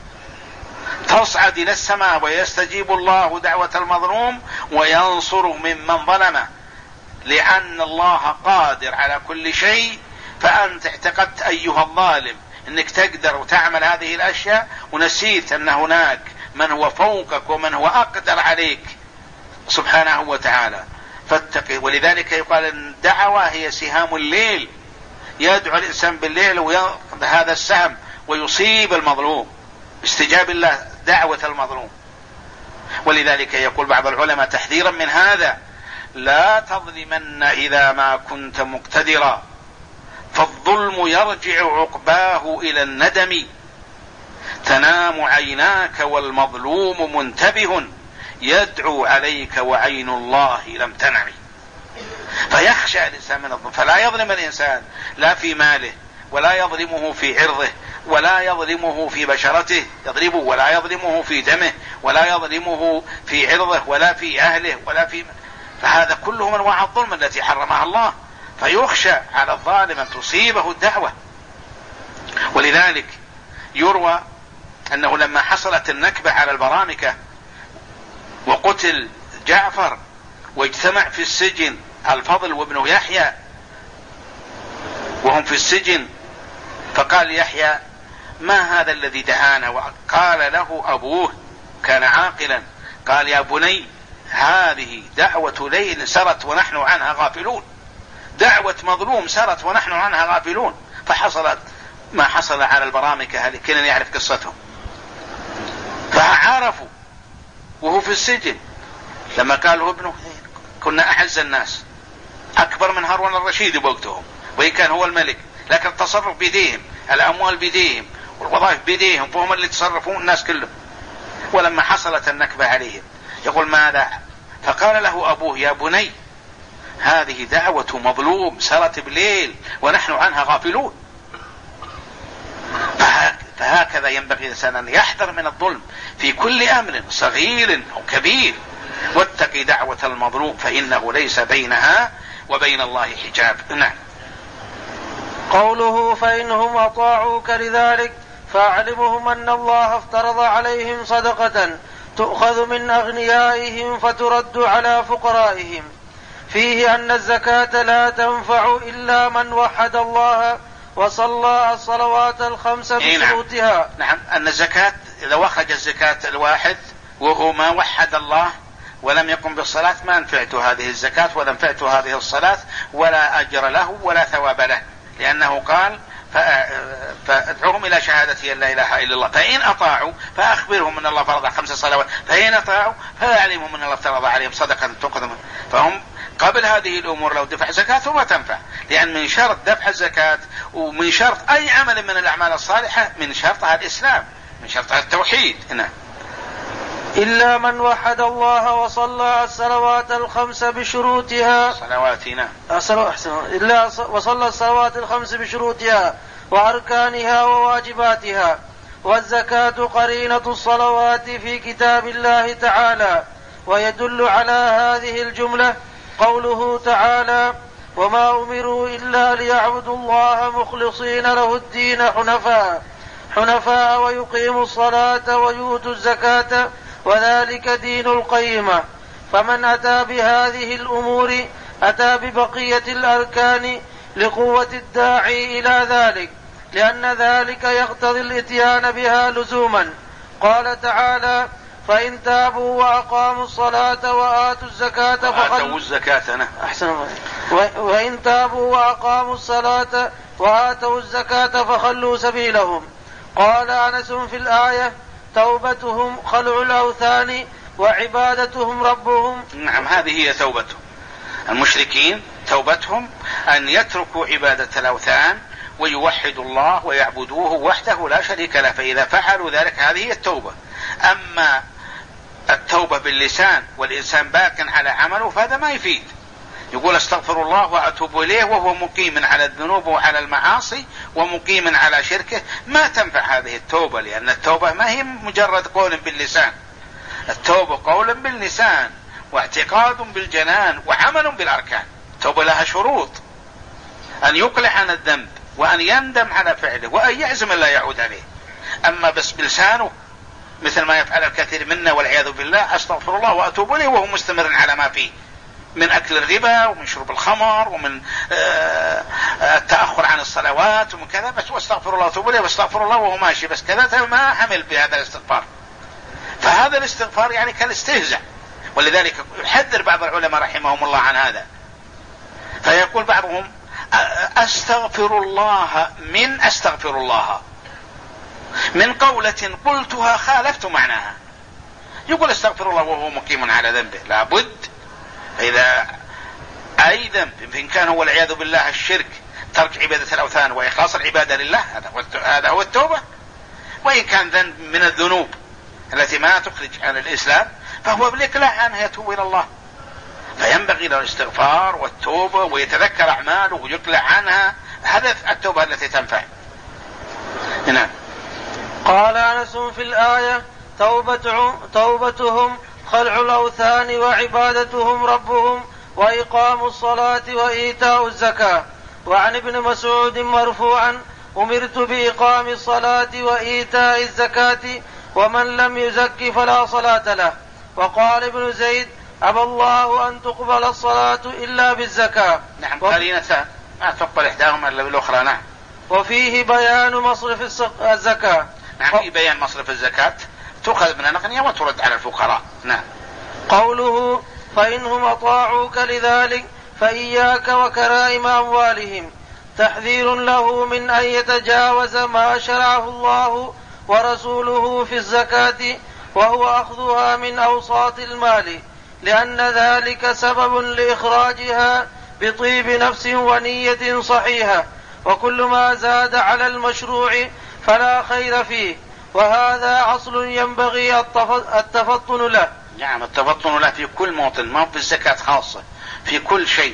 تصعد إلى السماء ويستجيب الله دعوة المظلوم وينصر ممن ظلمه. لأن الله قادر على كل شيء، فأنت اعتقدت أيها الظالم أنك تقدر وتعمل هذه الأشياء، ونسيت أن هناك من هو فوقك ومن هو أقدر عليك سبحانه وتعالى فاتقي. ولذلك يقال أن الدعوة هي سهام الليل، يدعو الإنسان بالليل ويأخذ هذا السهم ويصيب المظلوم، استجاب الله دعوة المظلوم. ولذلك يقول بعض العلماء تحذيرا من هذا: لا تظلمن إذا ما كنت مقتدرا، فالظلم يرجع عقباه إلى الندم، تنام عيناك والمظلوم منتبه، يدعو عليك وعين الله لم تنم. فيخشى الإنسان من الظلم، فلا يظلم الإنسان لا في ماله، ولا يظلمه في عرضه، ولا يظلمه في بشرته يضربه، ولا يظلمه في دمه، ولا يظلمه في عرضه، ولا في أهله، ولا في، فهذا كله من انواع الظلم التي حرمها الله. فيخشى على الظالم أن تصيبه الدعوة. ولذلك يروى أنه لما حصلت النكبة على البرامكة وقتل جعفر واجتمع في السجن الفضل وابن يحيى وهم في السجن، فقال يحيى: ما هذا الذي دعانا؟ وقال له أبوه كان عاقلا، قال: يا بني، هذه دعوة ليل سرت ونحن عنها غافلون، دعوة مظلوم سرت ونحن عنها غافلون. فحصلت ما حصل على البرامكة، هل كنا يعرف قصتهم، فعرفوا وهو في السجن. لما قالوا ابنه: كنا أعز الناس، أكبر من هارون الرشيد بوقتهم، وإن كان هو الملك، لكن التصرف بيديهم، الأموال بيديهم، والوظائف بيديهم، فهم اللي تصرفون الناس كلهم. ولما حصلت النكبة عليهم يقول: ماذا؟ فقال له أبوه: يا بني، هذه دعوة مظلوم سرت بليل ونحن عنها غافلون. فهكذا ينبغي الإنسان أن يحذر من الظلم في كل أمر صغير أو كبير، واتقي دعوة المظلوم فإنه ليس بينها وبين الله حجاب. نعم. قوله: فإنهم أطاعوك لذلك فأعلمهم أن الله افترض عليهم صدقة تؤخذ من أغنيائهم فترد على فقرائهم، فيه أن الزكاة لا تنفع إلا من وحد الله وصلى الصلوات الخمس بشروطها. نعم. أن الزكاة إذا وخرج الزكاة الواحد وهو ما وحد الله ولم يقم بالصلاة ما نفعته هذه الزكاة ولا نفعته هذه الصلاة، ولا أجر له ولا ثواب له، لأنه قال: فادعوهم إلى شهادة أن لا إله إلا الله، فإن أطاعوا فأخبرهم أن الله فرض خمس صلوات، فإن أطاعوا فأعلمهم أن الله افترض عليهم صدقة تؤخذ منهم. فهم قبل هذه الأمور لو دفع زكاة ما تنفع، لأن من شرط دفع الزكاة ومن شرط أي عمل من الأعمال الصالحة من شرطها الإسلام، من شرطها التوحيد. هنا إلا من وحد الله وصلى الصلوات الخمس بشروطها صلواتنا إلا وصلى الصلوات الخمس بشروطها وأركانها وواجباتها. والزكاة قرينة الصلوات في كتاب الله تعالى. ويدل على هذه الجملة قوله تعالى: وما أمروا إلا ليعبدوا الله مخلصين له الدين حنفاء حنفاء ويقيموا الصلاة ويؤتوا الزكاة وذلك دين القيمة. فمن أتى بهذه الأمور أتى ببقية الأركان لقوة الداعي إلى ذلك، لأن ذلك يقتضي الإتيان بها لزوما. قال تعالى: فإن تابوا وأقاموا الصلاة وآتوا الزكاة فخلوا الزكاة أحسن وإن تابوا وأقاموا الصلاة وآتوا الزكاة فخلوا سبيلهم. قال أنس في الآية: توبتهم خلع الأوثان وعبادتهم ربهم. نعم، هذه هي توبتهم المشركين، توبتهم أن يتركوا عبادة الأوثان ويوحدوا الله ويعبدوه وحده لا شريك له، فإذا فعلوا ذلك هذه هي التوبة. أما التوبة باللسان والإنسان باق على عمله فهذا ما يفيد. يقول استغفر الله وأتوب إليه وهو مقيم على الذنوب وعلى المعاصي ومقيم على شركه، ما تنفع هذه التوبة، لأن التوبة ما هي مجرد قول باللسان، التوبة قول باللسان واعتقاد بالجنان وعمل بالأركان. التوبة لها شروط: أن يقلع عن الذنب وأن يندم على فعله وأن يعزم لا يعود عليه. أما بس بلسانه مثل ما يفعل الكثير منا والعياذ بالله: استغفر الله وأتوب إليه وهو مستمر على ما فيه، من أكل الربا ومن شرب الخمر ومن التأخر عن الصلوات ومن كذا، بس واستغفر الله وتوب إليه واستغفر الله وهو ماشي بس كذا، ما حمل بهذا الاستغفار. فهذا الاستغفار يعني كالاستهزاء، ولذلك يحذر بعض العلماء رحمهم الله عن هذا، فيقول بعضهم أستغفر الله من أستغفر الله من قولة قلتها خالفت معناها. يقول استغفر الله وهو مقيم على ذنبه، لابد إذا أي ذنب إن كان هو والعياذ بالله الشرك، ترك عبادة الأوثان وإخلاص العبادة لله، هذا هو التوبة. وإن كان ذنب من الذنوب التي ما تخرج عن الإسلام فهو بالإقلاع عنها يتوب إلى الله، فينبغي له الاستغفار والتوبة ويتذكر أعماله ويقلع عنها، هذا التوبة التي تنفع. نعم. قال أنس في الآية توبة توبتهم خلع الأوثان وعبادتهم ربهم وإقام الصلاة وإيتاء الزكاة. وعن ابن مسعود مرفوعا أمرت بإقام الصلاة وإيتاء الزكاة ومن لم يزك فلا صلاة له. وقال ابن زيد أبى الله أن تقبل الصلاة إلا بالزكاة. نعم، قرينتان ما تقبل إحداهما إلا بالأخرى. نعم. وفيه بيان مصرف الزكاة. نعم، في بيان مصرف الزكاة تؤخذ من الأغنياء وترد على الفقراء. نعم. قوله فإنهم أطاعوك لذلك فإياك وكرائم أموالهم، تحذير له من أن يتجاوز ما شرعه الله ورسوله في الزكاة، وهو أخذها من أوساط المال، لأن ذلك سبب لإخراجها بطيب نفس ونية صحيحة، وكل ما زاد على المشروع فلا خير فيه، وهذا أصل ينبغي التفطن له. نعم، التفطن له في كل موطن، ما في الزكاة خاصة، في كل شيء،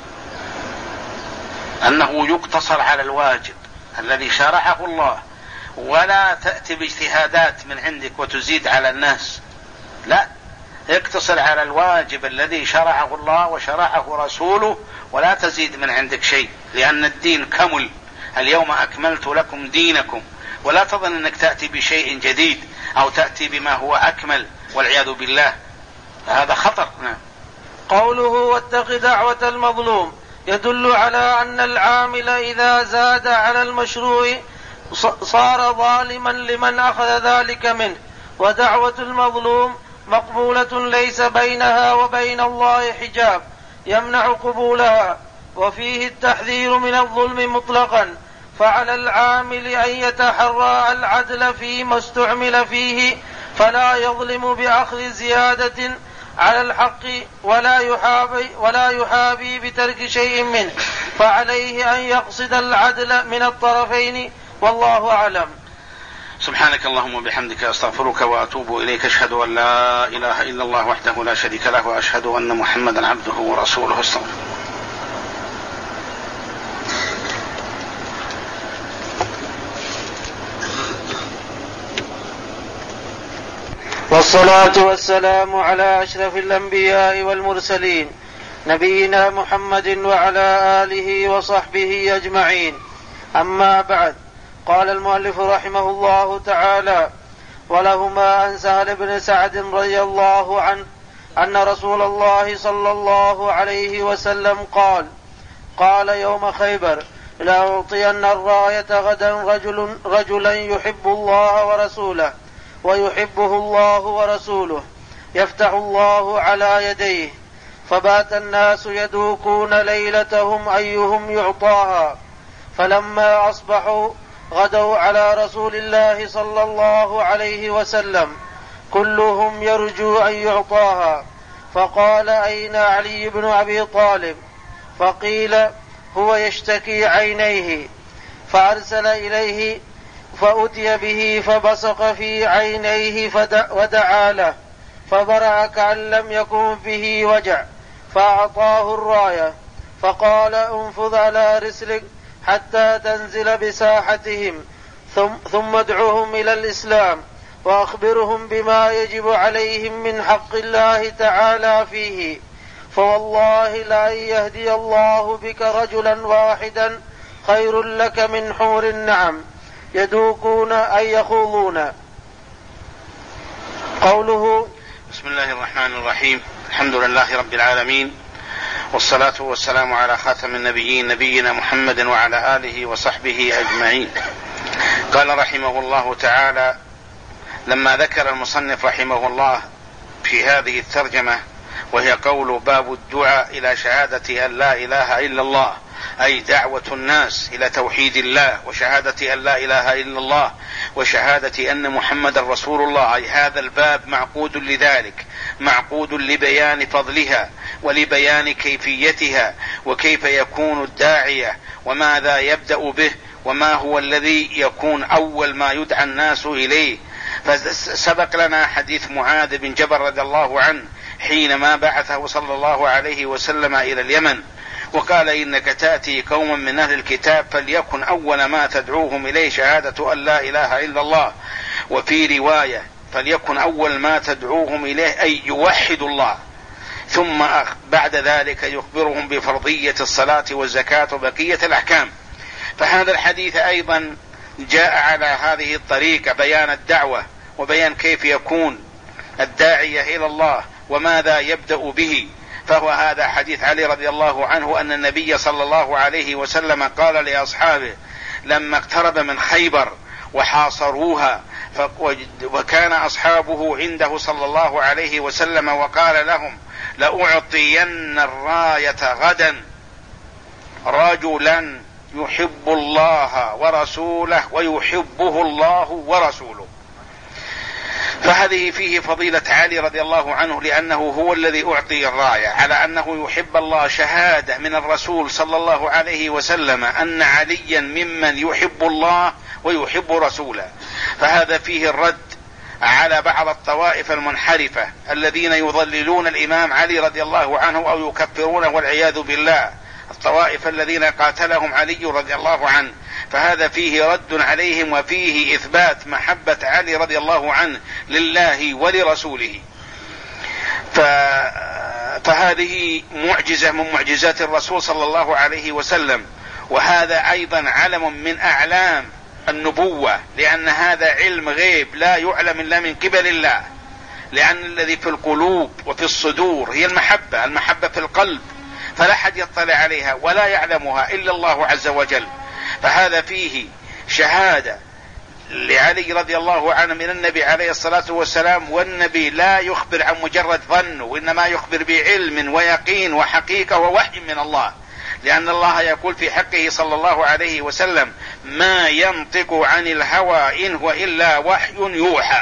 أنه يقتصر على الواجب الذي شرعه الله، ولا تأتي باجتهادات من عندك وتزيد على الناس، لا، اقتصر على الواجب الذي شرعه الله وشرعه رسوله، ولا تزيد من عندك شيء، لأن الدين كمل، اليوم أكملت لكم دينكم، ولا تظن أنك تأتي بشيء جديد أو تأتي بما هو أكمل والعياذ بالله، هذا خطر. نعم. قوله واتق دعوة المظلوم يدل على أن العامل إذا زاد على المشروع صار ظالما لمن أخذ ذلك منه، ودعوة المظلوم مقبولة ليس بينها وبين الله حجاب يمنع قبولها. وفيه التحذير من الظلم مطلقا، فعلى العامل أن يتحرى العدل فيما استعمل فيه، فلا يظلم بأخذ زيادة على الحق ولا يحابي, ولا يحابي بترك شيء منه، فعليه أن يقصد العدل من الطرفين، والله أعلم. سبحانك اللهم وبحمدك أستغفرك وأتوب إليك، أشهد أن لا إله إلا الله وحده لا شريك له، وأشهد أن محمدا عبده ورسوله. استغفر. والصلاة والسلام على أشرف الأنبياء والمرسلين نبينا محمد وعلى آله وصحبه أجمعين، أما بعد. قال المؤلف رحمه الله تعالى: ولهما عن سهل بن سعد رضي الله عنه أن رسول الله صلى الله عليه وسلم قال قال يوم خيبر: لأعطين الراية غدا رجل رجلا يحب الله ورسوله ويحبه الله ورسوله، يفتح الله على يديه. فبات الناس يدوكون ليلتهم أيهم يعطاها، فلما أصبحوا غدوا على رسول الله صلى الله عليه وسلم كلهم يرجو أن يعطاها، فقال: أين علي بن أبي طالب؟ فقيل: هو يشتكي عينيه. فأرسل إليه فأتي به فبصق في عينيه ودعا له، فبرأ كأن لم يكن به وجع، فأعطاه الراية، فقال: انفذ على رسلك حتى تنزل بساحتهم، ثم ادعوهم إلى الإسلام وأخبرهم بما يجب عليهم من حق الله تعالى فيه، فوالله لأن يهدي الله بك رجلا واحدا خير لك من حور النعم يدوكون أن يخوضون. قوله: بسم الله الرحمن الرحيم، الحمد لله رب العالمين، والصلاة والسلام على خاتم النبيين نبينا محمد وعلى آله وصحبه أجمعين. قال رحمه الله تعالى لما ذكر المصنف رحمه الله في هذه الترجمة وهي قول باب الدعاء إلى شهادة أن لا إله إلا الله، أي دعوة الناس إلى توحيد الله وشهادة أن لا إله إلا الله وشهادة أن محمد رسول الله، أي هذا الباب معقود لذلك، معقود لبيان فضلها ولبيان كيفيتها وكيف يكون الداعية وماذا يبدأ به وما هو الذي يكون أول ما يدعى الناس إليه. فسبق لنا حديث معاذ بن جبل رضي الله عنه حينما بعثه صلى الله عليه وسلم إلى اليمن وقال إنك تأتي قوما من أهل الكتاب فليكن أول ما تدعوهم إليه شهادة أن لا إله إلا الله، وفي رواية فليكن أول ما تدعوهم إليه أي يوحد الله، ثم بعد ذلك يخبرهم بفرضية الصلاة والزكاة وبقية الأحكام. فهذا الحديث أيضا جاء على هذه الطريقة بيان الدعوة وبيان كيف يكون الداعية إلى الله وماذا يبدأ به. فهو هذا حديث علي رضي الله عنه أن النبي صلى الله عليه وسلم قال لأصحابه لما اقترب من خيبر وحاصروها وكان أصحابه عنده صلى الله عليه وسلم وقال لهم لأعطين الراية غدا رجلا يحب الله ورسوله ويحبه الله ورسوله. فهذه فيه فضيلة علي رضي الله عنه لأنه هو الذي أعطي الراية على أنه يحب الله، شهادة من الرسول صلى الله عليه وسلم أن عليا ممن يحب الله ويحب رسوله. فهذا فيه الرد على بعض الطوائف المنحرفة الذين يضللون الإمام علي رضي الله عنه أو يكفرونه والعياذ بالله، الطوائف الذين قاتلهم علي رضي الله عنه. فهذا فيه رد عليهم وفيه إثبات محبة علي رضي الله عنه لله ولرسوله. فهذه معجزة من معجزات الرسول صلى الله عليه وسلم، وهذا أيضا علم من أعلام النبوة، لأن هذا علم غيب لا يعلم إلا من قبل الله، لأن الذي في القلوب وفي الصدور هي المحبة، المحبة في القلب، فلا أحد يطلع عليها ولا يعلمها إلا الله عز وجل. فهذا فيه شهادة لعلي رضي الله عنه من النبي عليه الصلاة والسلام، والنبي لا يخبر عن مجرد ظن، وإنما يخبر بعلم ويقين وحقيقة ووحي من الله، لأن الله يقول في حقه صلى الله عليه وسلم ما ينطق عن الهوى إن هو إلا وحي يوحى.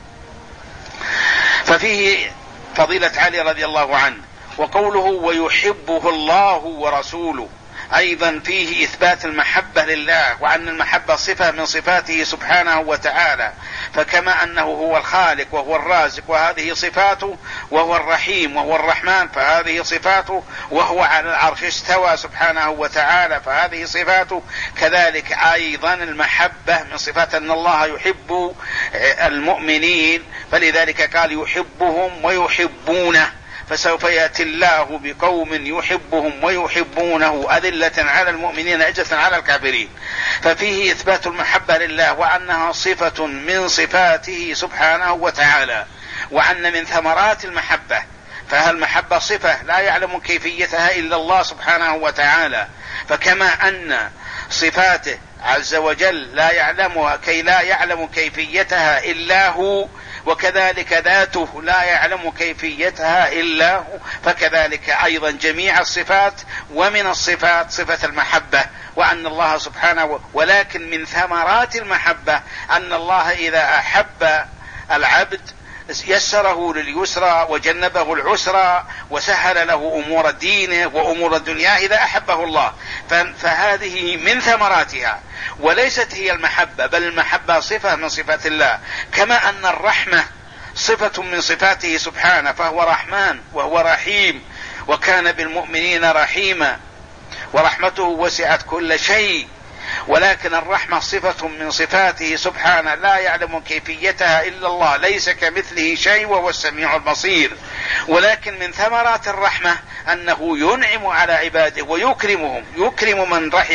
ففيه فضيلة علي رضي الله عنه. وقوله ويحبه الله ورسوله أيضا فيه إثبات المحبة لله، وأن المحبة صفة من صفاته سبحانه وتعالى، فكما أنه هو الخالق وهو الرازق وهذه صفاته، وهو الرحيم وهو الرحمن فهذه صفاته، وهو على العرش استوى سبحانه وتعالى فهذه صفاته، كذلك أيضا المحبة من صفات أن الله يحب المؤمنين، فلذلك قال يحبهم ويحبونه. فسوف يأتي الله بقوم يحبهم ويحبونه أذلة على المؤمنين عزة على الكافرين. ففيه إثبات المحبة لله وأنها صفة من صفاته سبحانه وتعالى، وأن من ثمرات المحبة، فالمحبة صفة لا يعلم كيفيتها إلا الله سبحانه وتعالى، فكما أن صفاته عز وجل لا يعلمها كي لا يعلم كيفيتها إلا هو، وكذلك ذاته لا يعلم كيفيتها إلا هو، فكذلك أيضا جميع الصفات، ومن الصفات صفة المحبة، وأن الله سبحانه، ولكن من ثمرات المحبة أن الله إذا أحب العبد يسره لليسرى وجنبه العسرى وسهل له أمور دينه وأمور الدنيا إذا أحبه الله. فهذه من ثمراتها، وليست هي المحبة، بل المحبة صفة من صفات الله، كما أن الرحمة صفة من صفاته سبحانه، فهو رحمن وهو رحيم، وكان بالمؤمنين رحيما ورحمته وسعت كل شيء. ولكن الرحمة صفة من صفاته سبحانه لا يعلم كيفيتها إلا الله، ليس كمثله شيء وهو السميع البصير. ولكن من ثمرات الرحمة أنه ينعم على عباده ويكرمهم، يكرم من رحمه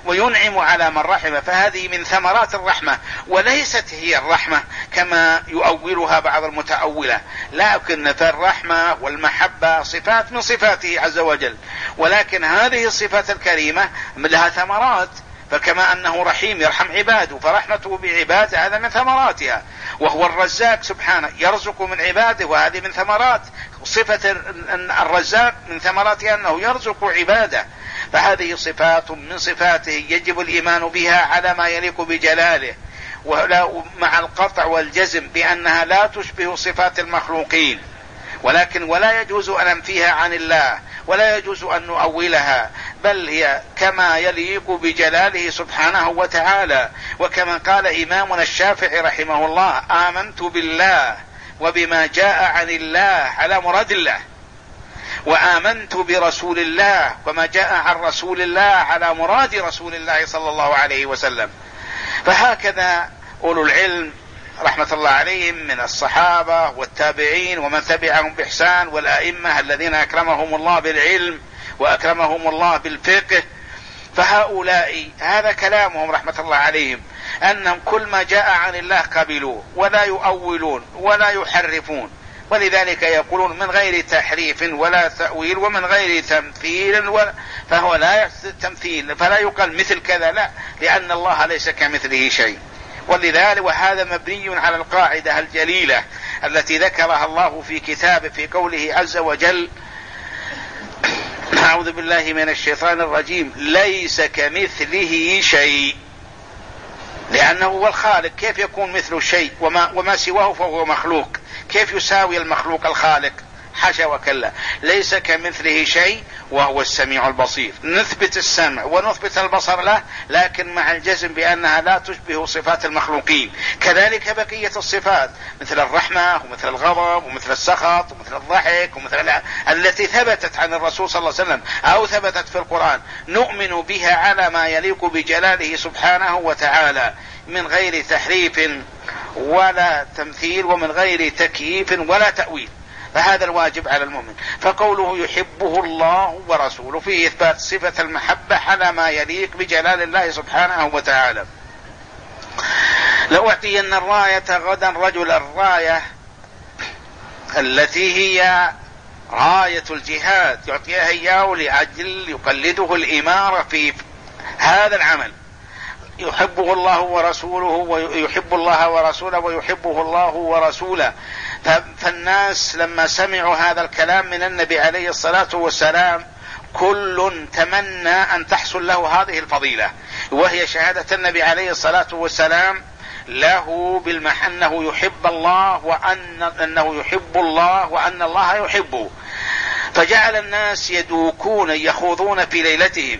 وينعم على من رحمه، فهذه من ثمرات الرحمة، وليست هي الرحمة كما يؤولها بعض المتأولة، لكن فالرحمة والمحبة صفات من صفاته عز وجل، ولكن هذه الصفات الكريمة لها ثمرات، فكما أنه رحيم يرحم عباده، فرحمته بعباده هذا من ثمراتها، وهو الرزاق سبحانه يرزق من عباده، وهذه من ثمرات صفة الرزاق، من ثمراتها أنه يرزق عباده، فهذه صفات من صفاته يجب الإيمان بها على ما يليق بجلاله، مع القطع والجزم بأنها لا تشبه صفات المخلوقين، ولكن ولا يجوز أن ننفيها عن الله، ولا يجوز أن نؤولها، بل هي كما يليق بجلاله سبحانه وتعالى. وكما قال إمامنا الشافعي رحمه الله: آمنت بالله وبما جاء عن الله على مراد الله، وآمنت برسول الله وما جاء عن رسول الله على مراد رسول الله صلى الله عليه وسلم. فهكذا أولو العلم رحمة الله عليهم من الصحابة والتابعين ومن تبعهم بإحسان، والأئمة الذين أكرمهم الله بالعلم وأكرمهم الله بالفقه، فهؤلاء هذا كلامهم رحمة الله عليهم، أنهم كل ما جاء عن الله قبلوه، ولا يؤولون ولا يحرفون، ولذلك يقولون من غير تحريف ولا تأويل ومن غير تمثيل، فهو لا تمثيل، فلا يقال مثل كذا، لا، لأن الله ليس كمثله شيء. ولذلك وهذا مبني على القاعدة الجليلة التي ذكرها الله في كتابه في قوله عز وجل: أعوذ بالله من الشيطان الرجيم، ليس كمثله شيء، لأنه هو الخالق، كيف يكون مثل شيء وما, وما سواه فهو مخلوق؟ كيف يساوي المخلوق الخالق؟ حاشا وكلا، ليس كمثله شيء وهو السميع البصير. نثبت السمع ونثبت البصر له، لكن مع الجزم بأنها لا تشبه صفات المخلوقين. كذلك بقية الصفات مثل الرحمة ومثل الغضب ومثل السخط ومثل الضحك ومثل التي ثبتت عن الرسول صلى الله عليه وسلم أو ثبتت في القرآن، نؤمن بها على ما يليق بجلاله سبحانه وتعالى، من غير تحريف ولا تمثيل ومن غير تكييف ولا تأويل، فهذا الواجب على المؤمن. فقوله يحبه الله ورسوله فيه إثبات صفة المحبة على ما يليق بجلال الله سبحانه وتعالى. لأعطين الراية غدا رجل، الراية التي هي راية الجهاد يعطيها إياه لأجل يقلده الإمارة في هذا العمل. يحبه الله ورسوله ويحب الله ورسوله ويحبه الله ورسوله. فالناس لما سمعوا هذا الكلام من النبي عليه الصلاة والسلام كل تمنى أن تحصل له هذه الفضيلة، وهي شهادة النبي عليه الصلاة والسلام له بالمح أنه يحب الله وأن أنه يحب الله وأن الله يحبه. فجعل الناس يدوكون يخوضون في ليلتهم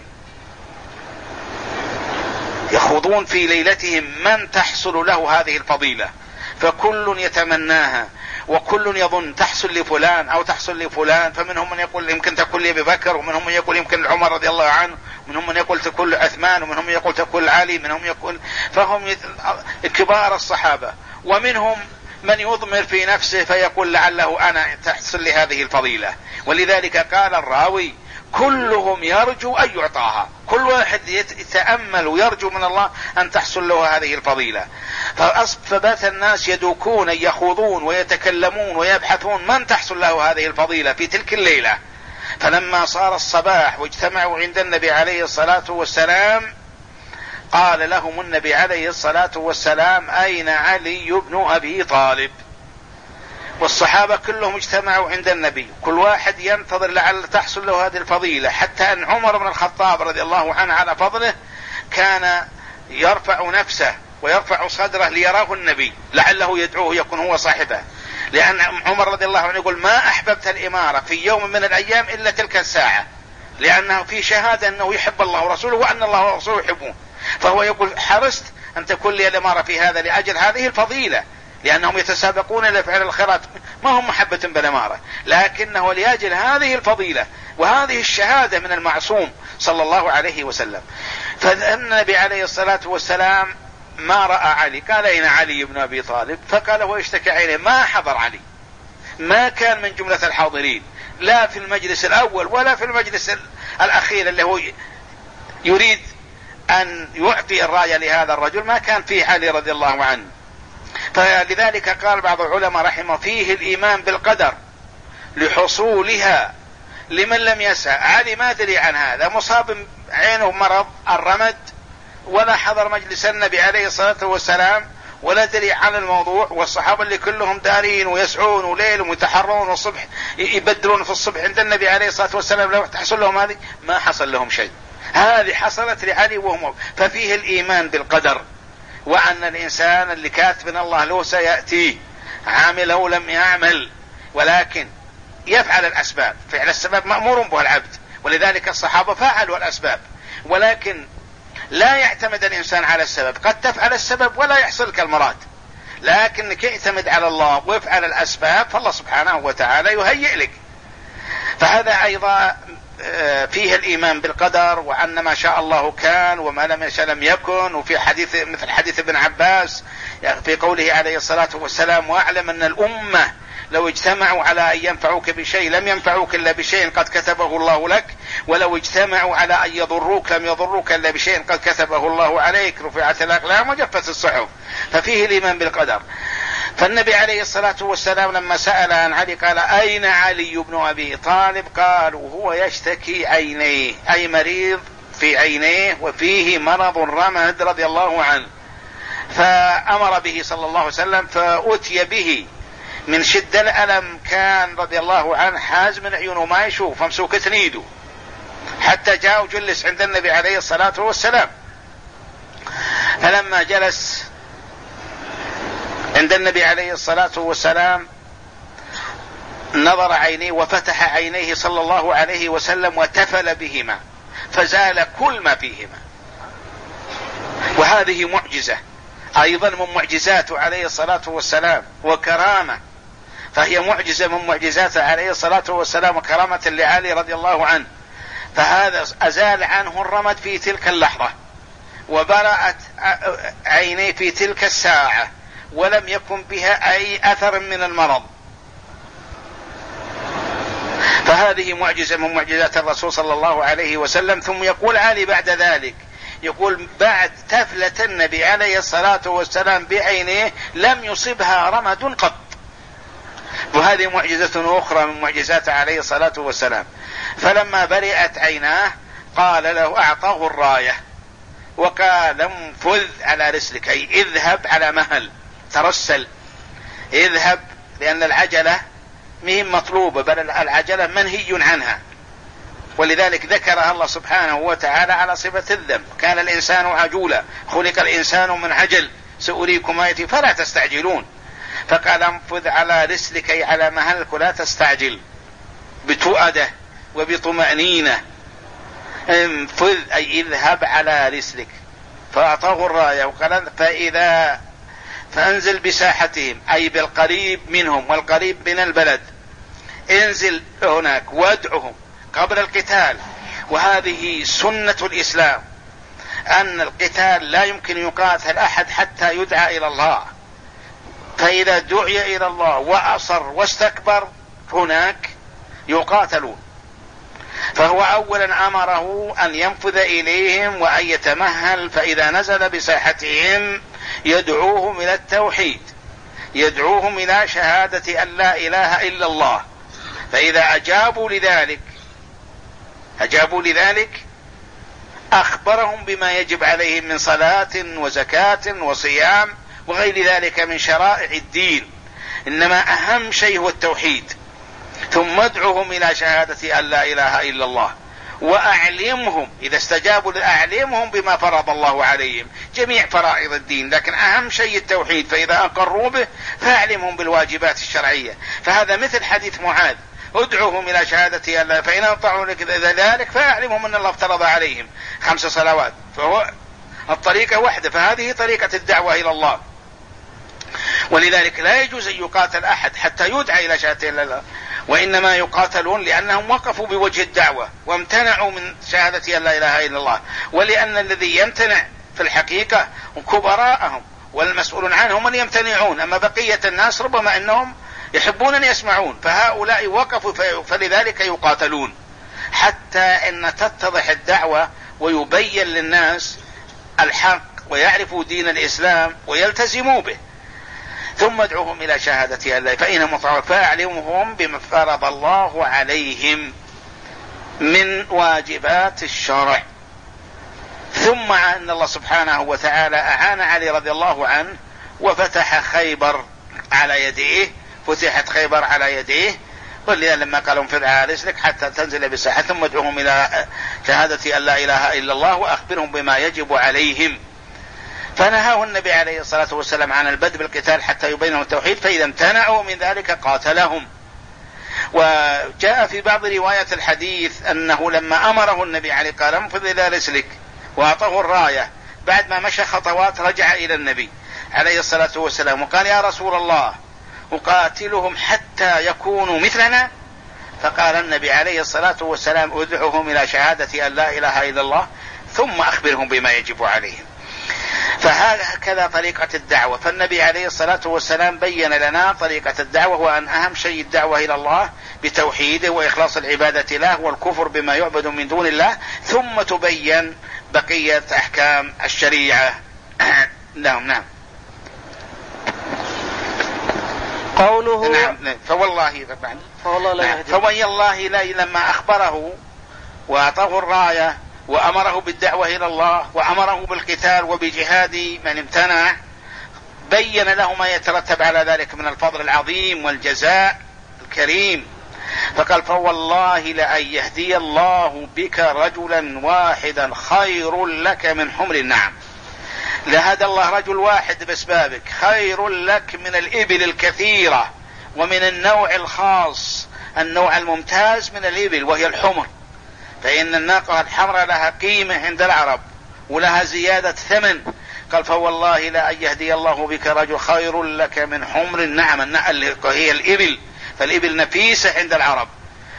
يخوضون في ليلتهم من تحصل له هذه الفضيلة، فكل يتمناها وكل يظن تحصل لفلان أو تحصل لفلان. فمنهم من يقول يمكن تكون لأبي بكر، ومنهم من يقول يمكن عمر رضي الله عنه، ومنهم من يقول تكون عثمان، ومنهم من يقول تكون علي، منهم يقول، فهم كبار الصحابة. ومنهم من يضمر في نفسه فيقول لعله أنا تحصل لهذه الفضيلة. ولذلك قال الراوي كلهم يرجو أن يعطاها، كل واحد يتأمل ويرجو من الله أن تحصل له هذه الفضيلة. فبات الناس يدوكون يخوضون ويتكلمون ويبحثون من تحصل له هذه الفضيلة في تلك الليلة. فلما صار الصباح واجتمعوا عند النبي عليه الصلاة والسلام قال لهم النبي عليه الصلاة والسلام: أين علي بن أبي طالب؟ والصحابة كلهم اجتمعوا عند النبي، كل واحد ينتظر لعل تحصل له هذه الفضيلة، حتى أن عمر بن الخطاب رضي الله عنه على فضله كان يرفع نفسه ويرفع صدره ليراه النبي لعله يدعوه يكون هو صاحبه، لأن عمر رضي الله عنه يقول: ما أحببت الإمارة في يوم من الأيام إلا تلك الساعة، لأنه في شهادة أنه يحب الله ورسوله وأن الله ورسوله يحبون. فهو يقول: حرصت أن تكون لي الإمارة في هذا لأجل هذه الفضيلة، لأنهم يتسابقون لفعل الخيرات، ما هم محبة بالإمارة، لكنه لأجل هذه الفضيلة وهذه الشهادة من المعصوم صلى الله عليه وسلم. فالنبي عليه الصلاة والسلام ما رأى علي، قال: أين علي بن أبي طالب؟ فقال: هو يشتكى عينه، ما حضر علي، ما كان من جملة الحاضرين لا في المجلس الأول ولا في المجلس الأخير اللي هو يريد أن يعطي الراية لهذا الرجل ما كان فيه علي رضي الله عنه. فلذلك قال بعض العلماء رحمه فيه الإيمان بالقدر لحصولها لمن لم يسعى. علي ما دري عن هذا، مصاب عينه مرض الرمد، ولا حضر مجلس النبي عليه الصلاة والسلام ولا دري عن الموضوع، والصحابة اللي كلهم دارين ويسعون وليل ويتحرون والصبح يبدلون في الصبح عند النبي عليه الصلاة والسلام، لو تحصل لهم هذه ما حصل لهم شيء. هذه حصلت لعلي وهم. ففيه الإيمان بالقدر، وأن الإنسان اللي كاتب من الله له سيأتيه عامل أو لم يعمل، ولكن يفعل الأسباب. فعل السبب مأمور به العبد، ولذلك الصحابة فعلوا الأسباب، ولكن لا يعتمد الإنسان على السبب. قد تفعل السبب ولا يحصلك المراد، لكنك اعتمد على الله وافعل الأسباب، فالله سبحانه وتعالى يهيئ لك. فهذا أيضا فيه الإيمان بالقدر، وأن ما شاء الله كان وما لم يشاء لم يكن. وفي حديث مثل حديث ابن عباس في قوله عليه الصلاة والسلام: واعلم أن الأمة لو اجتمعوا على أن ينفعوك بشيء لم ينفعوك إلا بشيء قد كتبه الله لك، ولو اجتمعوا على أن يضروك لم يضروك إلا بشيء قد كتبه الله عليك، رفعت الأقلام وجفت الصحف. ففيه الإيمان بالقدر. فالنبي عليه الصلاة والسلام لما سأل عن علي قال: أين علي بن أبي طالب؟ قال: وهو يشتكي عينيه، أي مريض في عينيه وفيه مرض الرمد رضي الله عنه. فأمر به صلى الله عليه وسلم فأتي به من شدة الألم، كان رضي الله عنه حاز من عيونه ما يشوف، فمسوكة نيده، حتى جاء وجلس عند النبي عليه الصلاة والسلام. فلما جلس عند النبي عليه الصلاة والسلام نظر عينيه وفتح عينيه صلى الله عليه وسلم وتفل بهما، فزال كل ما فيهما. وهذه معجزة أيضا من معجزاته عليه الصلاة والسلام وكرامة، فهي معجزة من معجزاته عليه الصلاة والسلام وكرامة لعلي رضي الله عنه. فهذا أزال عنه الرمد في تلك اللحظة، وبرأت عينيه في تلك الساعة، ولم يكن بها أي أثر من المرض. فهذه معجزة من معجزات الرسول صلى الله عليه وسلم. ثم يقول علي بعد ذلك، يقول: بعد تفلة النبي عليه الصلاة والسلام بعينيه لم يصبها رمد قط. وهذه معجزة أخرى من معجزات عليه الصلاة والسلام. فلما برئت عيناه قال له، أعطاه الراية وقال: انفذ على رسلك، أي اذهب على مهل، ترسل، اذهب، لأن العجلة مهم مطلوبة، بل العجلة منهي عنها. ولذلك ذكرها الله سبحانه وتعالى على صفة الذنب: كان الإنسان عجولا، خلق الإنسان من عجل، سأريكم آياتي فلا تستعجلون. فقال: انفذ على رسلك، أي على مهلك، لا تستعجل، بتؤدة وبطمأنينة. انفذ أي اذهب على رسلك. فأعطاه الراية وقال: فإذا فانزل بساحتهم، أي بالقريب منهم والقريب من البلد، انزل هناك وادعهم قبل القتال. وهذه سنة الإسلام، أن القتال لا يمكن يقاتل أحد حتى يدعى إلى الله. فإذا دعي إلى الله وأصر واستكبر هناك يقاتلون. فهو أولا أمره أن ينفذ إليهم وأن يتمهل. فإذا نزل بساحتهم يدعوهم إلى التوحيد، يدعوهم إلى شهادة أن لا إله إلا الله. فإذا أجابوا لذلك أجابوا لذلك أخبرهم بما يجب عليهم من صلاة وزكاة وصيام وغير ذلك من شرائع الدين. إنما أهم شيء هو التوحيد. ثم ادعوهم إلى شهادة أن لا إله إلا الله، وأعلمهم إذا استجابوا لأعلمهم بما فرض الله عليهم، جميع فرائض الدين، لكن أهم شيء التوحيد. فإذا أقروا به فأعلمهم بالواجبات الشرعية. فهذا مثل حديث معاذ: ادعوهم إلى شهادة أن لا، فإن أطاعوا لك ذلك فأعلمهم أن الله افترض عليهم خمس صلوات. فهو الطريقة واحدة، فهذه طريقة الدعوة إلى الله. ولذلك لا يجوز أن يقاتل أحد حتى يدعى إلى شهادة أن لا إله، وإنما يقاتلون لأنهم وقفوا بوجه الدعوة وامتنعوا من شهادة أن لا إله إلا الله. ولأن الذي يمتنع في الحقيقة كبراءهم والمسؤولون عنهم من يمتنعون، أما بقية الناس ربما أنهم يحبون أن يسمعون، فهؤلاء وقفوا، فلذلك يقاتلون حتى أن تتضح الدعوة ويبين للناس الحق ويعرفوا دين الإسلام ويلتزموا به، ثم ادعوهم إلى شهادة الله فإنهم مطاعون فأعلمهم بما فرض الله عليهم من واجبات الشرع. ثم أن الله سبحانه وتعالى أعان علي رضي الله عنه وفتح خيبر على يديه، فتحت خيبر على يديه، ولذلك لما قالوا انفر على رسلك حتى تنزل بالساحة ثم ادعوهم إلى شهادة أن لا إله إلا الله وأخبرهم بما يجب عليهم. فنهاه النبي عليه الصلاة والسلام عن البدء بالقتال حتى يبينهم التوحيد، فإذا امتنعوا من ذلك قاتلهم. وجاء في بعض رواية الحديث أنه لما أمره النبي عليه قال انفض إلى رسلك وأعطاه الراية، بعد ما مشى خطوات رجع إلى النبي عليه الصلاة والسلام وقال يا رسول الله أقاتلهم حتى يكونوا مثلنا؟ فقال النبي عليه الصلاة والسلام ادعوهم إلى شهادة أن لا إله إلا الله ثم أخبرهم بما يجب عليهم. فهكذا طريقة الدعوة. فالنبي عليه الصلاة والسلام بين لنا طريقة الدعوة، وأن أهم شيء الدعوة إلى الله بتوحيده وإخلاص العبادة له والكفر بما يعبد من دون الله، ثم تبين بقية أحكام الشريعة. نعم نعم قوله نعم فوالله فوالله لا نعم فوي الله لا لما أخبره وأعطاه الراية وأمره بالدعوة إلى الله وأمره بالقتال وبجهاد من امتنع، بين له ما يترتب على ذلك من الفضل العظيم والجزاء الكريم. فقال فوالله لأن يهدي الله بك رجلا واحدا خير لك من حمر النعم. لهدى الله رجل واحد بأسبابك خير لك من الإبل الكثيرة ومن النوع الخاص النوع الممتاز من الإبل وهي الحمر، فإن الناقة الحمراء لها قيمة عند العرب ولها زيادة ثمن. قال فوالله لا أن يهدي الله بك رجل خير لك من حمر النعم، اللي هي الإبل، فالإبل نفيسة عند العرب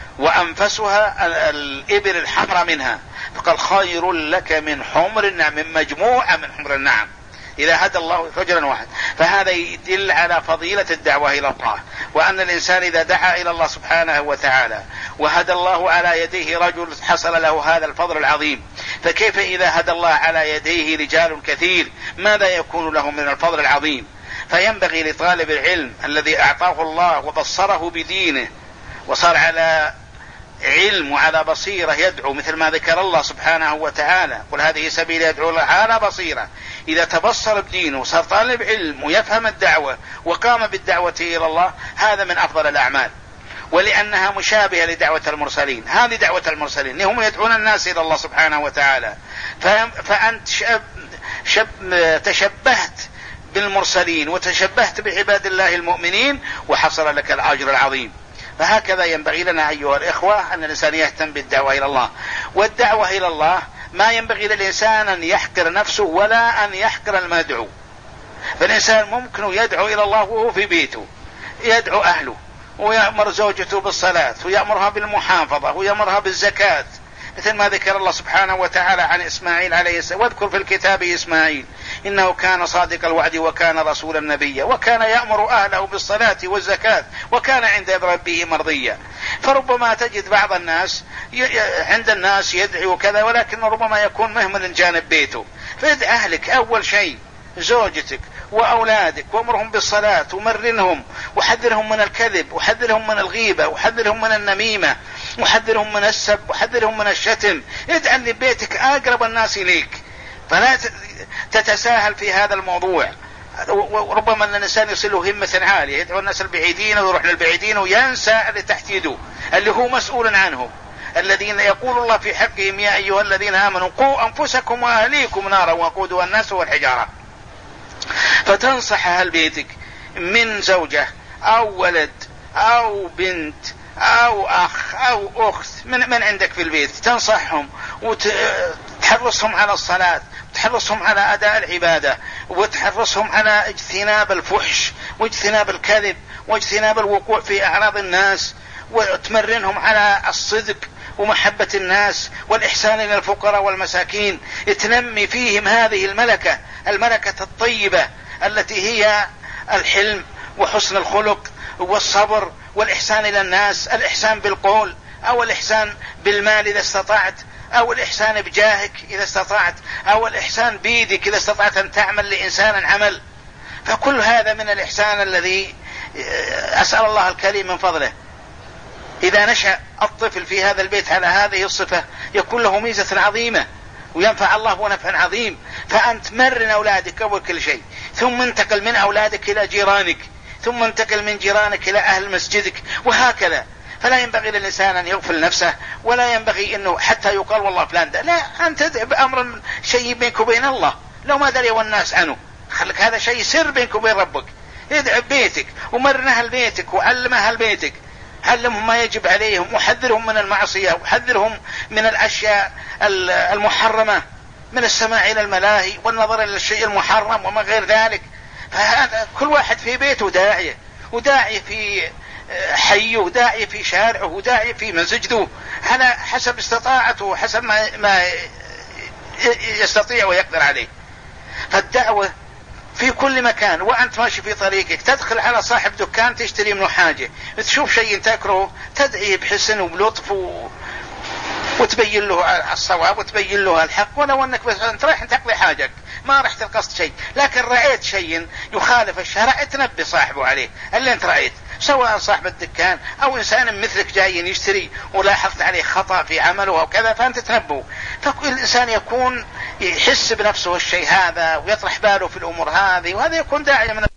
وأنفسها الإبل الحمراء منها، فقال خير لك من حمر النعم، من مجموعة من حمر النعم إذا هدى الله رجلا واحد. فهذا يدل على فضيلة الدعوة إلى الله، وأن الإنسان إذا دعا إلى الله سبحانه وتعالى وهدى الله على يديه رجل حصل له هذا الفضل العظيم، فكيف إذا هدى الله على يديه رجال كثير ماذا يكون له من الفضل العظيم؟ فينبغي لطالب العلم الذي أعطاه الله وبصره بدينه وصار على علم وعلى بصيرة يدعو، مثل ما ذكر الله سبحانه وتعالى قل هذه سبيل يدعو الله على بصيرة، إذا تبصر بدينه وصار طالب علم ويفهم الدعوة وقام بالدعوة إلى الله، هذا من أفضل الأعمال، ولأنها مشابهة لدعوة المرسلين. هذه دعوة المرسلين هم يدعون الناس إلى الله سبحانه وتعالى، فأنت شب شب تشبهت بالمرسلين وتشبهت بعباد الله المؤمنين وحصل لك الأجر العظيم. فهكذا ينبغي لنا أيها الإخوة أن الإنسان يهتم بالدعوة إلى الله. والدعوة إلى الله ما ينبغي للإنسان أن يحقر نفسه ولا أن يحقر المدعو. فالإنسان ممكن يدعو إلى الله وهو في بيته، يدعو أهله ويأمر زوجته بالصلاة ويأمرها بالمحافظة ويأمرها بالزكاة، مثل ما ذكر الله سبحانه وتعالى عن إسماعيل عليه السلام واذكر في الكتاب إسماعيل إنه كان صادق الوعد وكان رسولا نبيا وكان يأمر أهله بالصلاة والزكاة وكان عند ربه مرضيا. فربما تجد بعض الناس عند الناس يدعو كذا، ولكن ربما يكون مهمل جانب بيته. فادع أهلك أول شيء، زوجتك وأولادك، وأمرهم بالصلاة ومرنهم وحذرهم من الكذب وحذرهم من الغيبة وحذرهم من النميمة وحذرهم من السب وحذرهم من الشتم. اجعل لبيتك أقرب الناس إليك، فلا تتساهل في هذا الموضوع. وربما أن الإنسان يصله همة عالية، يدعو الناس البعيدين ويروح للبعيدين وينسى اللي تحت يده اللي هو مسؤول عنه، الذين يقول الله في حقهم يا أيها الذين آمنوا قوا أنفسكم وأهليكم نارا وقودها الناس والحجارة. فتنصح أهل بيتك من زوجة أو ولد أو بنت أو أخ أو أخت من, من عندك في البيت، تنصحهم وتحرصهم على الصلاة، تحرصهم على أداء العبادة، وتحرصهم على اجتناب الفحش واجتناب الكذب واجتناب الوقوع في أعراض الناس، وتمرنهم على الصدق ومحبة الناس والإحسان إلى الفقراء والمساكين. تنمي فيهم هذه الملكة، الملكة الطيبة التي هي الحلم وحسن الخلق والصبر والإحسان إلى الناس، الإحسان بالقول أو الإحسان بالمال إذا استطعت، أو الإحسان بجاهك إذا استطعت، أو الإحسان بيدك إذا استطعت أن تعمل لإنسان عمل، فكل هذا من الإحسان الذي أسأل الله الكريم من فضله. إذا نشأ الطفل في هذا البيت على هذه الصفة يكون له ميزة عظيمة وينفع الله ونفع عظيم. فأنت مرن أولادك أول كل شيء، ثم انتقل من أولادك إلى جيرانك، ثم انتقل من جيرانك إلى أهل مسجدك، وهكذا. فلا ينبغي للإنسان أن يغفل نفسه، ولا ينبغي أنه حتى يقال والله فلان ده، لا، أنت بأمر شيء بينك وبين الله لو ما دري والناس عنه، خلك هذا شيء سر بينك وبين ربك. ادعي ببيتك ومرن أهل بيتك وعلم أهل بيتك، علمهم ما يجب عليهم، وحذرهم من المعصية، وحذرهم من الأشياء المحرمة، من السماع إلى الملاهي والنظر إلى الشيء المحرم وما غير ذلك. فهذا كل واحد في بيته داعية، وداعية في حيه، وداعية في شارعه، وداعية في مسجده، على حسب استطاعته وحسب ما, ما يستطيع ويقدر عليه. فالدعوة في كل مكان، وأنت ماشي في طريقك تدخل على صاحب دكان تشتري منه حاجة، تشوف شيء تكره تدعيه بحسن وبلطف و... وتبين له الصواب وتبين له الحق، ولو أنك بس أنت رايح تقضي حاجك ما رحت القصد شيء، لكن رأيت شيء يخالف الشرع تنبي صاحبه عليه اللي أنت رأيت، سواء صاحب الدكان أو إنسان مثلك جاي يشتري ولاحظت عليه خطأ في عمله أو كذا فأنت تنبه. فكل إنسان يكون يحس بنفسه الشيء هذا ويطرح باله في الأمور هذه، وهذا يكون داعية من